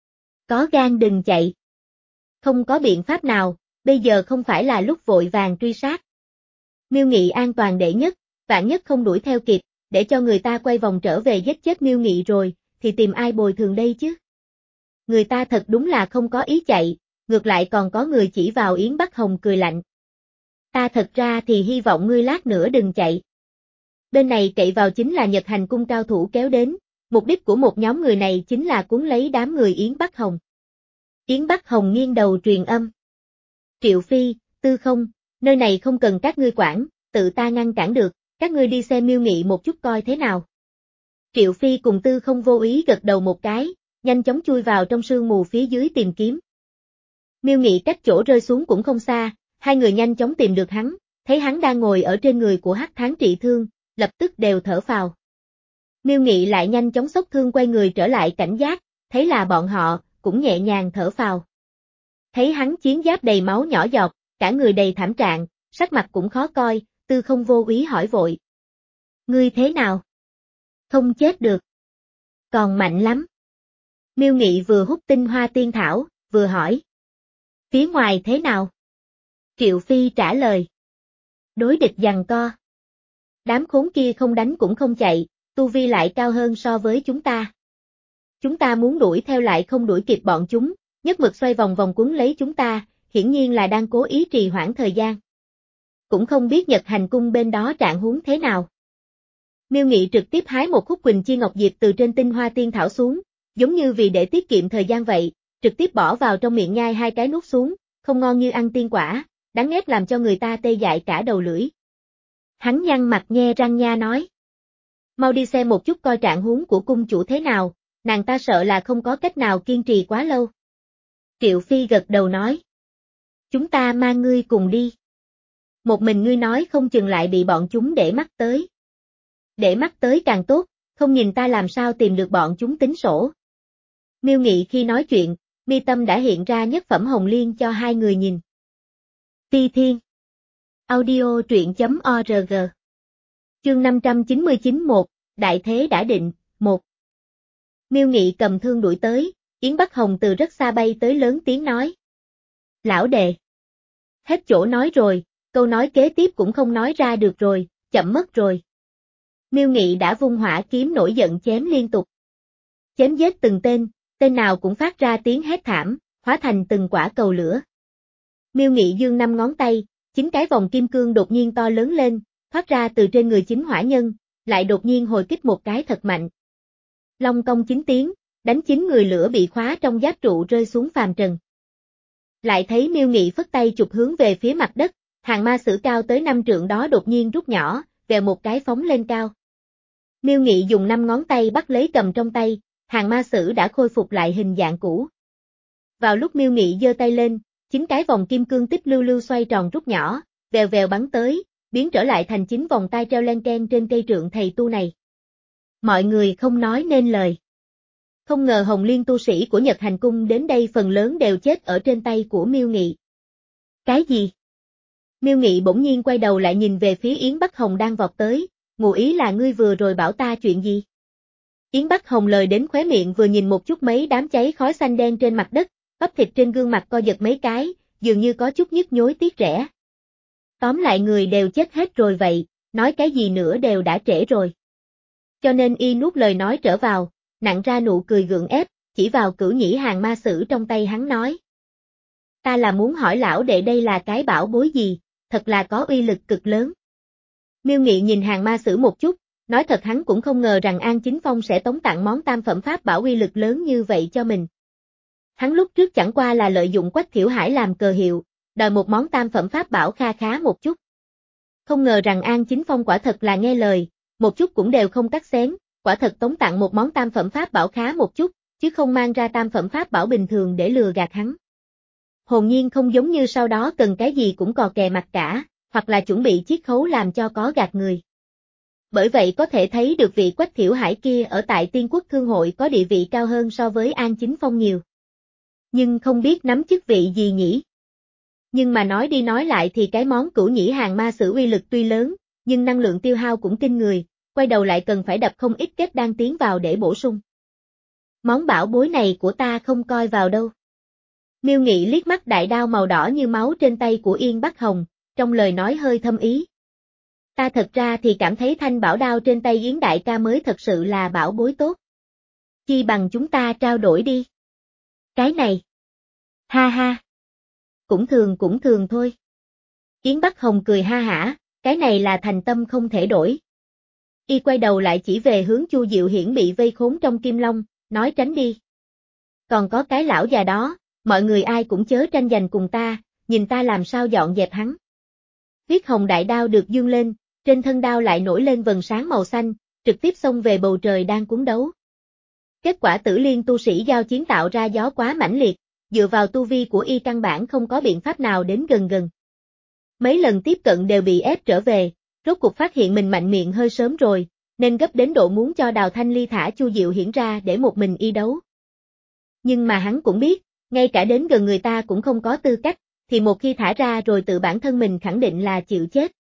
Có gan đừng chạy. Không có biện pháp nào, bây giờ không phải là lúc vội vàng truy sát. Miêu Nghị an toàn đệ nhất, vạn nhất không đuổi theo kịp, để cho người ta quay vòng trở về giết chết Miêu Nghị rồi, thì tìm ai bồi thường đây chứ? Người ta thật đúng là không có ý chạy, ngược lại còn có người chỉ vào Yến Bắc Hồng cười lạnh. Ta thật ra thì hy vọng ngươi lát nữa đừng chạy. Bên này cậy vào chính là Nhật Hành Cung cao thủ kéo đến, mục đích của một nhóm người này chính là cuốn lấy đám người Yến Bắc Hồng. Yến Bắc Hồng nghiêng đầu truyền âm. Triệu Phi, Tư Không, nơi này không cần các ngươi quản, tự ta ngăn cản được, các ngươi đi xem Miêu Nghị một chút coi thế nào. Triệu Phi cùng Tư Không vô ý gật đầu một cái, nhanh chóng chui vào trong sương mù phía dưới tìm kiếm. Miêu Nghị cách chỗ rơi xuống cũng không xa, hai người nhanh chóng tìm được hắn, thấy hắn đang ngồi ở trên người của Hắc Tháng trị thương, lập tức đều thở phào. Miêu Nghị lại nhanh chóng xốc thương quay người trở lại cảnh giác, thấy là bọn họ, cũng nhẹ nhàng thở phào. Thấy hắn chiến giáp đầy máu nhỏ giọt, cả người đầy thảm trạng, sắc mặt cũng khó coi, Tư Không vô ý hỏi vội. Ngươi thế nào? Không chết được. Còn mạnh lắm. Miêu Nghị vừa hút tinh hoa tiên thảo, vừa hỏi. Phía ngoài thế nào? Triệu Phi trả lời. Đối địch giằng co. Đám khốn kia không đánh cũng không chạy, tu vi lại cao hơn so với chúng ta. Chúng ta muốn đuổi theo lại không đuổi kịp bọn chúng, nhất mực xoay vòng vòng quấn lấy chúng ta, hiển nhiên là đang cố ý trì hoãn thời gian. Cũng không biết Nhật Hành Cung bên đó trạng huống thế nào. Miêu Nghị trực tiếp hái một khúc Quỳnh Chi Ngọc Diệp từ trên tinh hoa tiên thảo xuống, giống như vì để tiết kiệm thời gian vậy, trực tiếp bỏ vào trong miệng nhai hai cái nuốt xuống, không ngon như ăn tiên quả, đáng ghét làm cho người ta tê dại cả đầu lưỡi. Hắn nhăn mặt nhe răng nha nói. Mau đi xem một chút coi trạng huống của cung chủ thế nào, nàng ta sợ là không có cách nào kiên trì quá lâu. Triệu Phi gật đầu nói. Chúng ta mang ngươi cùng đi. Một mình ngươi nói không chừng lại bị bọn chúng để mắt tới. Để mắt tới càng tốt, không nhìn ta làm sao tìm được bọn chúng tính sổ. Miêu Nghị khi nói chuyện, mi tâm đã hiện ra nhất phẩm hồng liên cho hai người nhìn. Ti Thiên. Audio truyện chấm org. Chương năm trăm chín mươi chín một, Đại thế đã định, một. Miêu Nghị cầm thương đuổi tới, Yến Bắc Hồng từ rất xa bay tới lớn tiếng nói. Lão đệ. Hết chỗ nói rồi, câu nói kế tiếp cũng không nói ra được rồi, chậm mất rồi. Miêu Nghị đã vung hỏa kiếm nổi giận chém liên tục. Chém giết từng tên, tên nào cũng phát ra tiếng hét thảm, hóa thành từng quả cầu lửa. Miêu Nghị giương năm ngón tay, chính cái vòng kim cương đột nhiên to lớn lên, thoát ra từ trên người chính hỏa nhân, lại đột nhiên hồi kích một cái thật mạnh. Long công chín tiếng, đánh chính người lửa bị khóa trong giáp trụ rơi xuống phàm trần. Lại thấy Miêu Nghị phất tay chụp hướng về phía mặt đất, hàng ma sử cao tới năm trượng đó đột nhiên rút nhỏ, vèo một cái phóng lên cao. Miêu Nghị dùng năm ngón tay bắt lấy cầm trong tay, hàng ma sử đã khôi phục lại hình dạng cũ. Vào lúc Miêu Nghị giơ tay lên, chính cái vòng kim cương tích lưu lưu xoay tròn rút nhỏ, vèo vèo bắn tới, biến trở lại thành chính vòng tai treo len keng trên cây trượng thầy tu này. Mọi người không nói nên lời. Không ngờ Hồng Liên tu sĩ của Nhật Hành Cung đến đây phần lớn đều chết ở trên tay của Miêu Nghị. Cái gì? Miêu Nghị bỗng nhiên quay đầu lại nhìn về phía Yến Bắc Hồng đang vọt tới, ngụ ý là ngươi vừa rồi bảo ta chuyện gì? Yến Bắc Hồng lời đến khóe miệng vừa nhìn một chút mấy đám cháy khói xanh đen trên mặt đất, bắp thịt trên gương mặt co giật mấy cái, dường như có chút nhức nhối tiếc rẻ. Tóm lại người đều chết hết rồi vậy, nói cái gì nữa đều đã trễ rồi. Cho nên y nuốt lời nói trở vào, nặn ra nụ cười gượng ép, chỉ vào cửu nhĩ hàng ma sử trong tay hắn nói. Ta là muốn hỏi lão đệ đây là cái bảo bối gì, thật là có uy lực cực lớn. Miêu Nghị nhìn hàng ma sử một chút, nói thật hắn cũng không ngờ rằng An Chính Phong sẽ tống tặng món tam phẩm pháp bảo uy lực lớn như vậy cho mình. Hắn lúc trước chẳng qua là lợi dụng Quách Thiểu Hải làm cờ hiệu, đòi một món tam phẩm pháp bảo kha khá một chút. Không ngờ rằng An Chính Phong quả thật là nghe lời, một chút cũng đều không cắt xén, quả thật tống tặng một món tam phẩm pháp bảo khá một chút, chứ không mang ra tam phẩm pháp bảo bình thường để lừa gạt hắn. Hồn nhiên không giống như sau đó cần cái gì cũng cò kè mặt cả, hoặc là chuẩn bị chiết khấu làm cho có gạt người. Bởi vậy có thể thấy được vị Quách Thiểu Hải kia ở tại Tiên Quốc Thương hội có địa vị cao hơn so với An Chính Phong nhiều. Nhưng không biết nắm chức vị gì nhỉ? Nhưng mà nói đi nói lại thì cái món cửu nhĩ hàng ma sử uy lực tuy lớn, nhưng năng lượng tiêu hao cũng kinh người, quay đầu lại cần phải đập không ít kết đan tiến vào để bổ sung. Món bảo bối này của ta không coi vào đâu. Miêu Nghị liếc mắt đại đao màu đỏ như máu trên tay của Yên Bắc Hồng, trong lời nói hơi thâm ý. Ta thật ra thì cảm thấy thanh bảo đao trên tay Yến đại ca mới thật sự là bảo bối tốt. Chi bằng chúng ta trao đổi đi. Cái này. Ha ha. Cũng thường cũng thường thôi. Yến Bắc Hồng cười ha hả, cái này là thành tâm không thể đổi. Y quay đầu lại chỉ về hướng Chu Diệu Hiển bị vây khốn trong Kim Long, nói tránh đi. Còn có cái lão già đó, mọi người ai cũng chớ tranh giành cùng ta, nhìn ta làm sao dọn dẹp hắn. Huyết hồng đại đao được dương lên, trên thân đao lại nổi lên vầng sáng màu xanh, trực tiếp xông về bầu trời đang cuốn đấu. Kết quả Tử Liên tu sĩ giao chiến tạo ra gió quá mãnh liệt, dựa vào tu vi của y căn bản không có biện pháp nào đến gần gần. Mấy lần tiếp cận đều bị ép trở về, rốt cuộc phát hiện mình mạnh miệng hơi sớm rồi, nên gấp đến độ muốn cho Đào Thanh Ly thả Chu Diệu Hiển ra để một mình y đấu. Nhưng mà hắn cũng biết, ngay cả đến gần người ta cũng không có tư cách, thì một khi thả ra rồi tự bản thân mình khẳng định là chịu chết.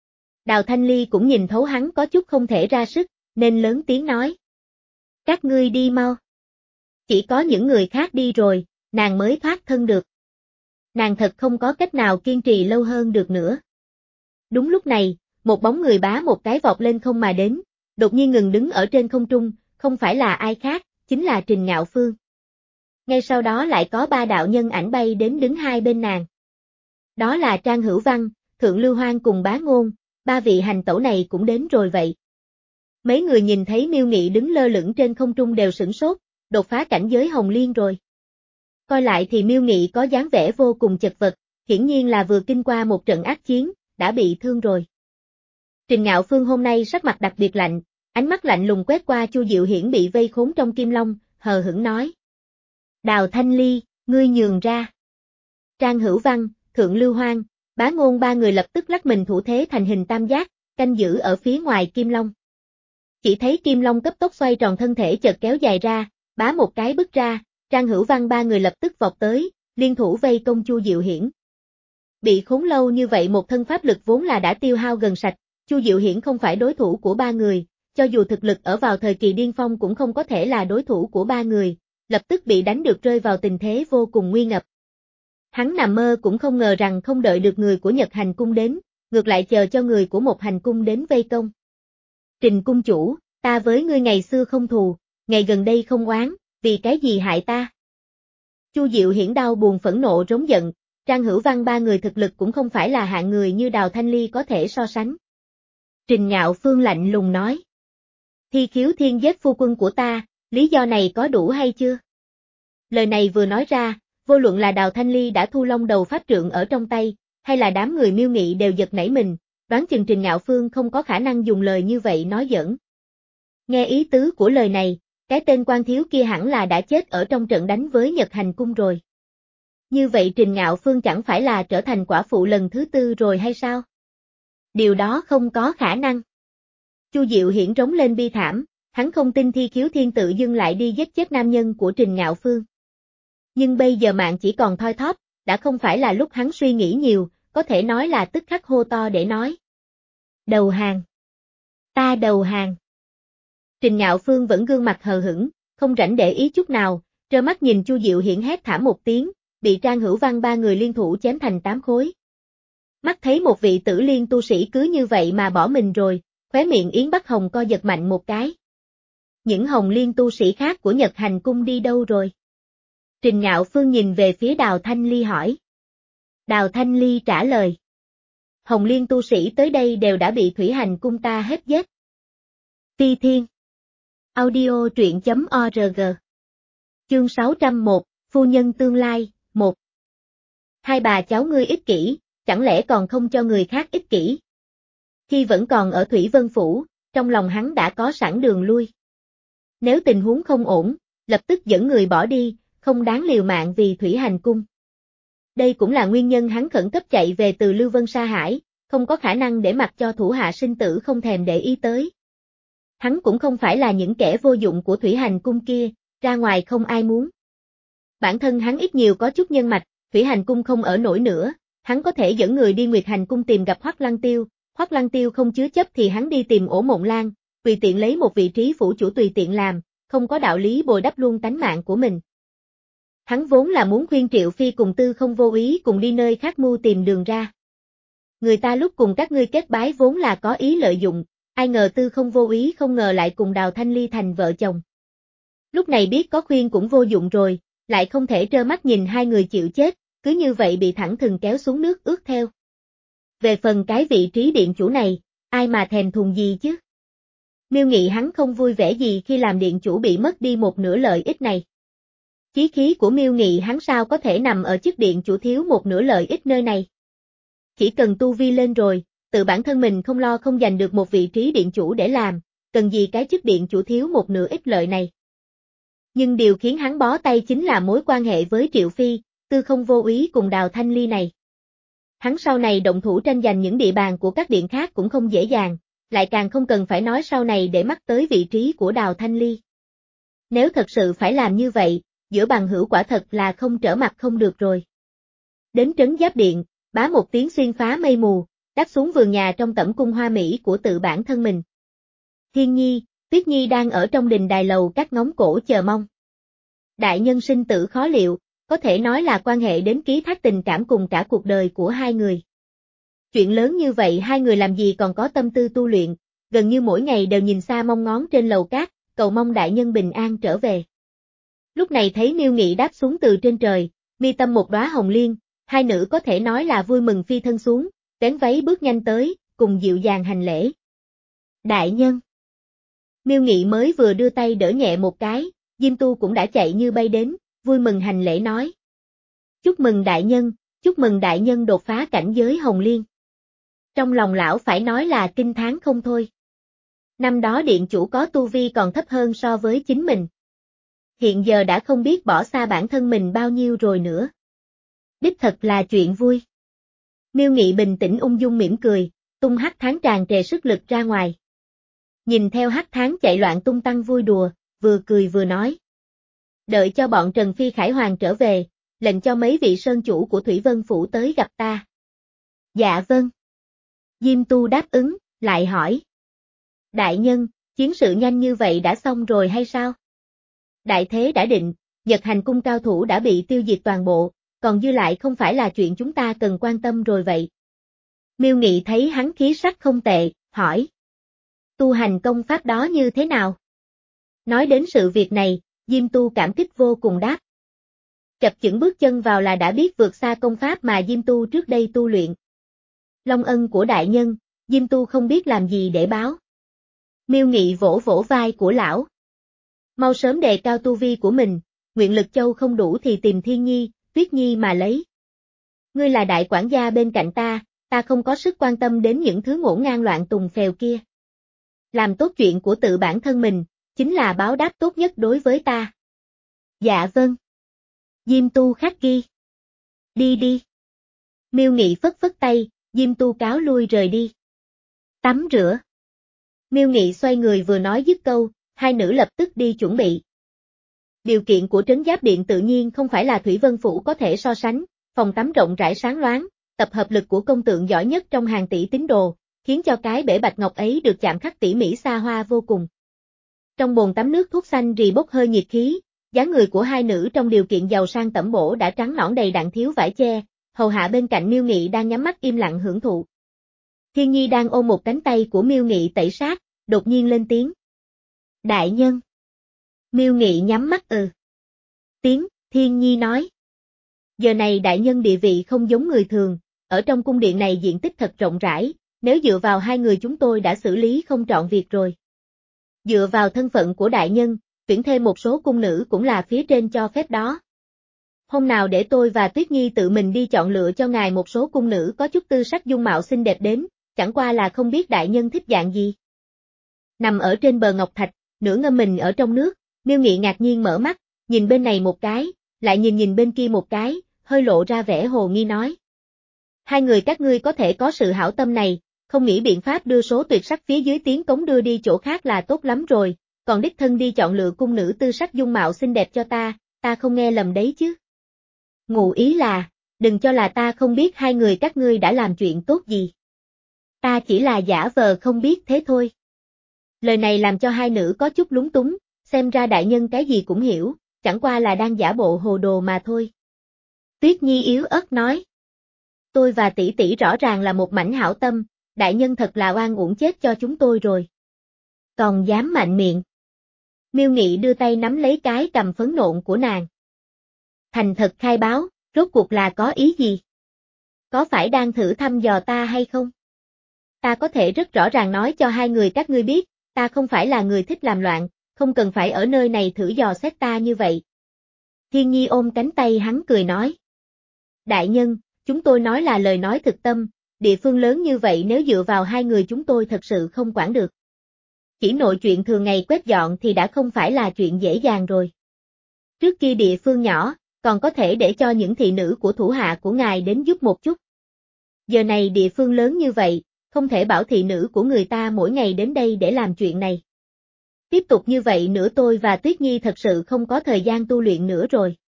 Đào Thanh Ly cũng nhìn thấu hắn có chút không thể ra sức, nên lớn tiếng nói. Các ngươi đi mau. Chỉ có những người khác đi rồi, nàng mới thoát thân được. Nàng thật không có cách nào kiên trì lâu hơn được nữa. Đúng lúc này, một bóng người bá một cái vọt lên không mà đến, đột nhiên ngừng đứng ở trên không trung, không phải là ai khác, chính là Trình Ngạo Phương. Ngay sau đó lại có ba đạo nhân ảnh bay đến đứng hai bên nàng. Đó là Trang Hữu Văn, Thượng Lưu Hoang cùng Bá Ngôn, ba vị hành tẩu này cũng đến rồi vậy. Mấy người nhìn thấy Miêu Nghị đứng lơ lửng trên không trung đều sửng sốt, đột phá cảnh giới Hồng Liên rồi. Coi lại thì Miêu Nghị có dáng vẻ vô cùng chật vật, hiển nhiên là vừa kinh qua một trận ác chiến, đã bị thương rồi. Trình Ngạo Phương hôm nay sắc mặt đặc biệt lạnh, ánh mắt lạnh lùng quét qua Chu Diệu Hiển bị vây khốn trong kim long, hờ hững nói. Đào Thanh Ly, ngươi nhường ra. Trang Hữu Văn, Thượng Lưu Hoang, Bá Ngôn ba người lập tức lắc mình thủ thế thành hình tam giác, canh giữ ở phía ngoài kim long. Chỉ thấy kim long cấp tốc xoay tròn thân thể chợt kéo dài ra, bá một cái bứt ra, Trang Hữu Văn ba người lập tức vọt tới, liên thủ vây công Chu Diệu Hiển. Bị khốn lâu như vậy một thân pháp lực vốn là đã tiêu hao gần sạch, Chu Diệu Hiển không phải đối thủ của ba người, cho dù thực lực ở vào thời kỳ điên phong cũng không có thể là đối thủ của ba người, lập tức bị đánh được rơi vào tình thế vô cùng nguy ngập. Hắn nằm mơ cũng không ngờ rằng không đợi được người của Nhật Hành Cung đến, ngược lại chờ cho người của một hành cung đến vây công. Trình cung chủ, ta với ngươi ngày xưa không thù, ngày gần đây không oán, vì cái gì hại ta? Chu Diệu Hiển đau buồn phẫn nộ rống giận, Trang Hữu Văn ba người thực lực cũng không phải là hạng người như Đào Thanh Ly có thể so sánh. Trình Ngạo Phương lạnh lùng nói. Thi khiếu thiên giết phu quân của ta, lý do này có đủ hay chưa? Lời này vừa nói ra, vô luận là Đào Thanh Ly đã thu long đầu pháp trượng ở trong tay, hay là đám người Miêu Nghị đều giật nảy mình, đoán chừng Trình Ngạo Phương không có khả năng dùng lời như vậy nói giỡn. Nghe ý tứ của lời này, cái tên quan thiếu kia hẳn là đã chết ở trong trận đánh với Nhật Hành Cung rồi. Như vậy Trình Ngạo Phương chẳng phải là trở thành quả phụ lần thứ tư rồi hay sao? Điều đó không có khả năng. Chu Diệu Hiển rống lên bi thảm, hắn không tin Thi Khiếu Thiên tự dưng lại đi giết chết nam nhân của Trình Ngạo Phương. Nhưng bây giờ mạng chỉ còn thoi thóp, đã không phải là lúc hắn suy nghĩ nhiều, có thể nói là tức khắc hô to để nói. Đầu hàng. Ta đầu hàng. Trình Ngạo Phương vẫn gương mặt hờ hững, không rảnh để ý chút nào, trơ mắt nhìn Chu Diệu Hiển hét thảm một tiếng, bị Trang Hữu Văn ba người liên thủ chém thành tám khối. Mắt thấy một vị tử liên tu sĩ cứ như vậy mà bỏ mình rồi, khóe miệng Yến Bắc Hồng co giật mạnh một cái. Những Hồng Liên tu sĩ khác của Nhật Hành Cung đi đâu rồi? Trình Ngạo Phương nhìn về phía Đào Thanh Ly hỏi. Đào Thanh Ly trả lời. Hồng Liên tu sĩ tới đây đều đã bị Thủy Hành Cung ta hết giết. Phi Thiên. Audio truyện chấm org. Chương sáu trăm một, Phu Nhân Tương Lai, một. Hai bà cháu ngươi ích kỷ, chẳng lẽ còn không cho người khác ích kỷ? Khi vẫn còn ở Thủy Vân Phủ, trong lòng hắn đã có sẵn đường lui. Nếu tình huống không ổn, lập tức dẫn người bỏ đi, không đáng liều mạng vì Thủy Hành Cung. Đây cũng là nguyên nhân hắn khẩn cấp chạy về từ Lưu Vân Sa Hải, không có khả năng để mặc cho thủ hạ sinh tử không thèm để ý tới. Hắn cũng không phải là những kẻ vô dụng của Thủy Hành Cung kia, ra ngoài không ai muốn. Bản thân hắn ít nhiều có chút nhân mạch, Thủy Hành Cung không ở nổi nữa, hắn có thể dẫn người đi Nguyệt Hành Cung tìm gặp Hoắc Lăng Tiêu, Hoắc Lăng Tiêu không chứa chấp thì hắn đi tìm Ổ Mộng Lan, tùy tiện lấy một vị trí phủ chủ tùy tiện làm, không có đạo lý bồi đắp luôn tánh mạng của mình. Hắn vốn là muốn khuyên Triệu Phi cùng Tư Không vô ý cùng đi nơi khác mưu tìm đường ra. Người ta lúc cùng các ngươi kết bái vốn là có ý lợi dụng, ai ngờ Tư Không vô ý không ngờ lại cùng Đào Thanh Ly thành vợ chồng. Lúc này biết có khuyên cũng vô dụng rồi, lại không thể trơ mắt nhìn hai người chịu chết, cứ như vậy bị thẳng thừng kéo xuống nước ướt theo. Về phần cái vị trí điện chủ này, ai mà thèm thuồng gì chứ? Miêu Nghị hắn không vui vẻ gì khi làm điện chủ bị mất đi một nửa lợi ích này. Chí khí của Miêu Nghị hắn sao có thể nằm ở chức điện chủ thiếu một nửa lợi ích nơi này. Chỉ cần tu vi lên rồi, tự bản thân mình không lo không giành được một vị trí điện chủ để làm, cần gì cái chức điện chủ thiếu một nửa ích lợi này. Nhưng điều khiến hắn bó tay chính là mối quan hệ với Triệu Phi, Tư Không vô ý cùng Đào Thanh Ly này. Hắn sau này động thủ tranh giành những địa bàn của các điện khác cũng không dễ dàng, lại càng không cần phải nói sau này để mắc tới vị trí của Đào Thanh Ly. Nếu thật sự phải làm như vậy, giữa bằng hữu quả thật là không trở mặt không được rồi. Đến trấn Giáp Điện, bá một tiếng xuyên phá mây mù, đáp xuống vườn nhà trong tẩm cung hoa mỹ của tự bản thân mình. Thiên Nhi, Tuyết Nhi đang ở trong đình đài lầu các ngóng cổ chờ mong. Đại nhân sinh tử khó liệu, có thể nói là quan hệ đến ký thác tình cảm cùng cả cuộc đời của hai người. Chuyện lớn như vậy hai người làm gì còn có tâm tư tu luyện, gần như mỗi ngày đều nhìn xa mong ngóng trên lầu cát, cầu mong đại nhân bình an trở về. Lúc này thấy Miêu Nghị đáp xuống từ trên trời, mi tâm một đóa hồng liên, hai nữ có thể nói là vui mừng phi thân xuống, vén váy bước nhanh tới, cùng dịu dàng hành lễ. Đại nhân. Miêu Nghị mới vừa đưa tay đỡ nhẹ một cái, Diêm Tu cũng đã chạy như bay đến, vui mừng hành lễ nói. Chúc mừng đại nhân, chúc mừng đại nhân đột phá cảnh giới hồng liên. Trong lòng lão phải nói là kinh thán không thôi. Năm đó điện chủ có tu vi còn thấp hơn so với chính mình. Hiện giờ đã không biết bỏ xa bản thân mình bao nhiêu rồi nữa. Đích thật là chuyện vui. Miêu Nghị bình tĩnh ung dung mỉm cười, tung hắc tháng tràn trề sức lực ra ngoài. Nhìn theo hắc tháng chạy loạn tung tăng vui đùa, vừa cười vừa nói. Đợi cho bọn Trần Phi Khải Hoàng trở về, lệnh cho mấy vị sơn chủ của Thủy Vân Phủ tới gặp ta. Dạ vâng. Diêm Tu đáp ứng, lại hỏi. Đại nhân, chiến sự nhanh như vậy đã xong rồi hay sao? Đại thế đã định, Nhật Hành cung cao thủ đã bị tiêu diệt toàn bộ, còn dư lại không phải là chuyện chúng ta cần quan tâm rồi vậy. Miêu Nghị thấy hắn khí sắc không tệ, hỏi. Tu hành công pháp đó như thế nào? Nói đến sự việc này, Diêm Tu cảm kích vô cùng đáp. Chập chững bước chân vào là đã biết vượt xa công pháp mà Diêm Tu trước đây tu luyện. Long ân của đại nhân, Diêm Tu không biết làm gì để báo. Miêu Nghị vỗ vỗ vai của lão. Mau sớm đề cao tu vi của mình, nguyện lực châu không đủ thì tìm Thiên Nhi, Tuyết Nhi mà lấy. Ngươi là đại quản gia bên cạnh ta, ta không có sức quan tâm đến những thứ ngổn ngang loạn tùng phèo kia. Làm tốt chuyện của tự bản thân mình, chính là báo đáp tốt nhất đối với ta. Dạ vâng. Diêm Tu khắc ghi. Đi đi. Miêu Nghị phất phất tay, Diêm Tu cáo lui rời đi. Tắm rửa. Miêu Nghị xoay người vừa nói dứt câu, hai nữ lập tức đi chuẩn bị. Điều kiện của trấn giáp điện tự nhiên không phải là Thủy Vân Phủ có thể so sánh, phòng tắm rộng rãi sáng loáng, tập hợp lực của công tượng giỏi nhất trong hàng tỷ tín đồ, khiến cho cái bể bạch ngọc ấy được chạm khắc tỉ mỉ xa hoa vô cùng. Trong bồn tắm nước thuốc xanh rì bốc hơi nhiệt khí, dáng người của hai nữ trong điều kiện giàu sang tẩm bổ đã trắng nõn đầy đặn thiếu vải che, hầu hạ bên cạnh Miêu Nghị đang nhắm mắt im lặng hưởng thụ. Thiên Nhi đang ôm một cánh tay của Miêu Nghị tẩy sát, đột nhiên lên tiếng. Đại nhân. Miêu Nghị nhắm mắt ừ. Tiếng, Thiên Nhi nói. Giờ này đại nhân địa vị không giống người thường, ở trong cung điện này diện tích thật rộng rãi, nếu dựa vào hai người chúng tôi đã xử lý không trọn việc rồi. Dựa vào thân phận của đại nhân, tuyển thêm một số cung nữ cũng là phía trên cho phép đó. Hôm nào để tôi và Tuyết Nhi tự mình đi chọn lựa cho ngài một số cung nữ có chút tư sắc dung mạo xinh đẹp đến, chẳng qua là không biết đại nhân thích dạng gì. Nằm ở trên bờ ngọc thạch, nửa ngâm mình ở trong nước, Miêu Nghị ngạc nhiên mở mắt, nhìn bên này một cái, lại nhìn nhìn bên kia một cái, hơi lộ ra vẻ hồ nghi nói. Hai người các ngươi có thể có sự hảo tâm này, không nghĩ biện pháp đưa số tuyệt sắc phía dưới tiến cống đưa đi chỗ khác là tốt lắm rồi, còn đích thân đi chọn lựa cung nữ tư sắc dung mạo xinh đẹp cho ta, ta không nghe lầm đấy chứ. Ngụ ý là, đừng cho là ta không biết hai người các ngươi đã làm chuyện tốt gì. Ta chỉ là giả vờ không biết thế thôi. Lời này làm cho hai nữ có chút lúng túng, xem ra đại nhân cái gì cũng hiểu, chẳng qua là đang giả bộ hồ đồ mà thôi. Tuyết Nhi yếu ớt nói. Tôi và tỷ tỷ rõ ràng là một mảnh hảo tâm, đại nhân thật là oan uổng chết cho chúng tôi rồi. Còn dám mạnh miệng. Miêu Nghị đưa tay nắm lấy cái cầm phấn nộn của nàng. Thành thật khai báo, rốt cuộc là có ý gì? Có phải đang thử thăm dò ta hay không? Ta có thể rất rõ ràng nói cho hai người các ngươi biết, ta không phải là người thích làm loạn, không cần phải ở nơi này thử dò xét ta như vậy. Thiên Nhi ôm cánh tay hắn cười nói. Đại nhân, chúng tôi nói là lời nói thực tâm, địa phương lớn như vậy nếu dựa vào hai người chúng tôi thật sự không quản được. Chỉ nội chuyện thường ngày quét dọn thì đã không phải là chuyện dễ dàng rồi. Trước kia địa phương nhỏ, còn có thể để cho những thị nữ của thủ hạ của ngài đến giúp một chút. Giờ này địa phương lớn như vậy, không thể bảo thị nữ của người ta mỗi ngày đến đây để làm chuyện này. Tiếp tục như vậy nữa tôi và Tuyết Nhi thật sự không có thời gian tu luyện nữa rồi.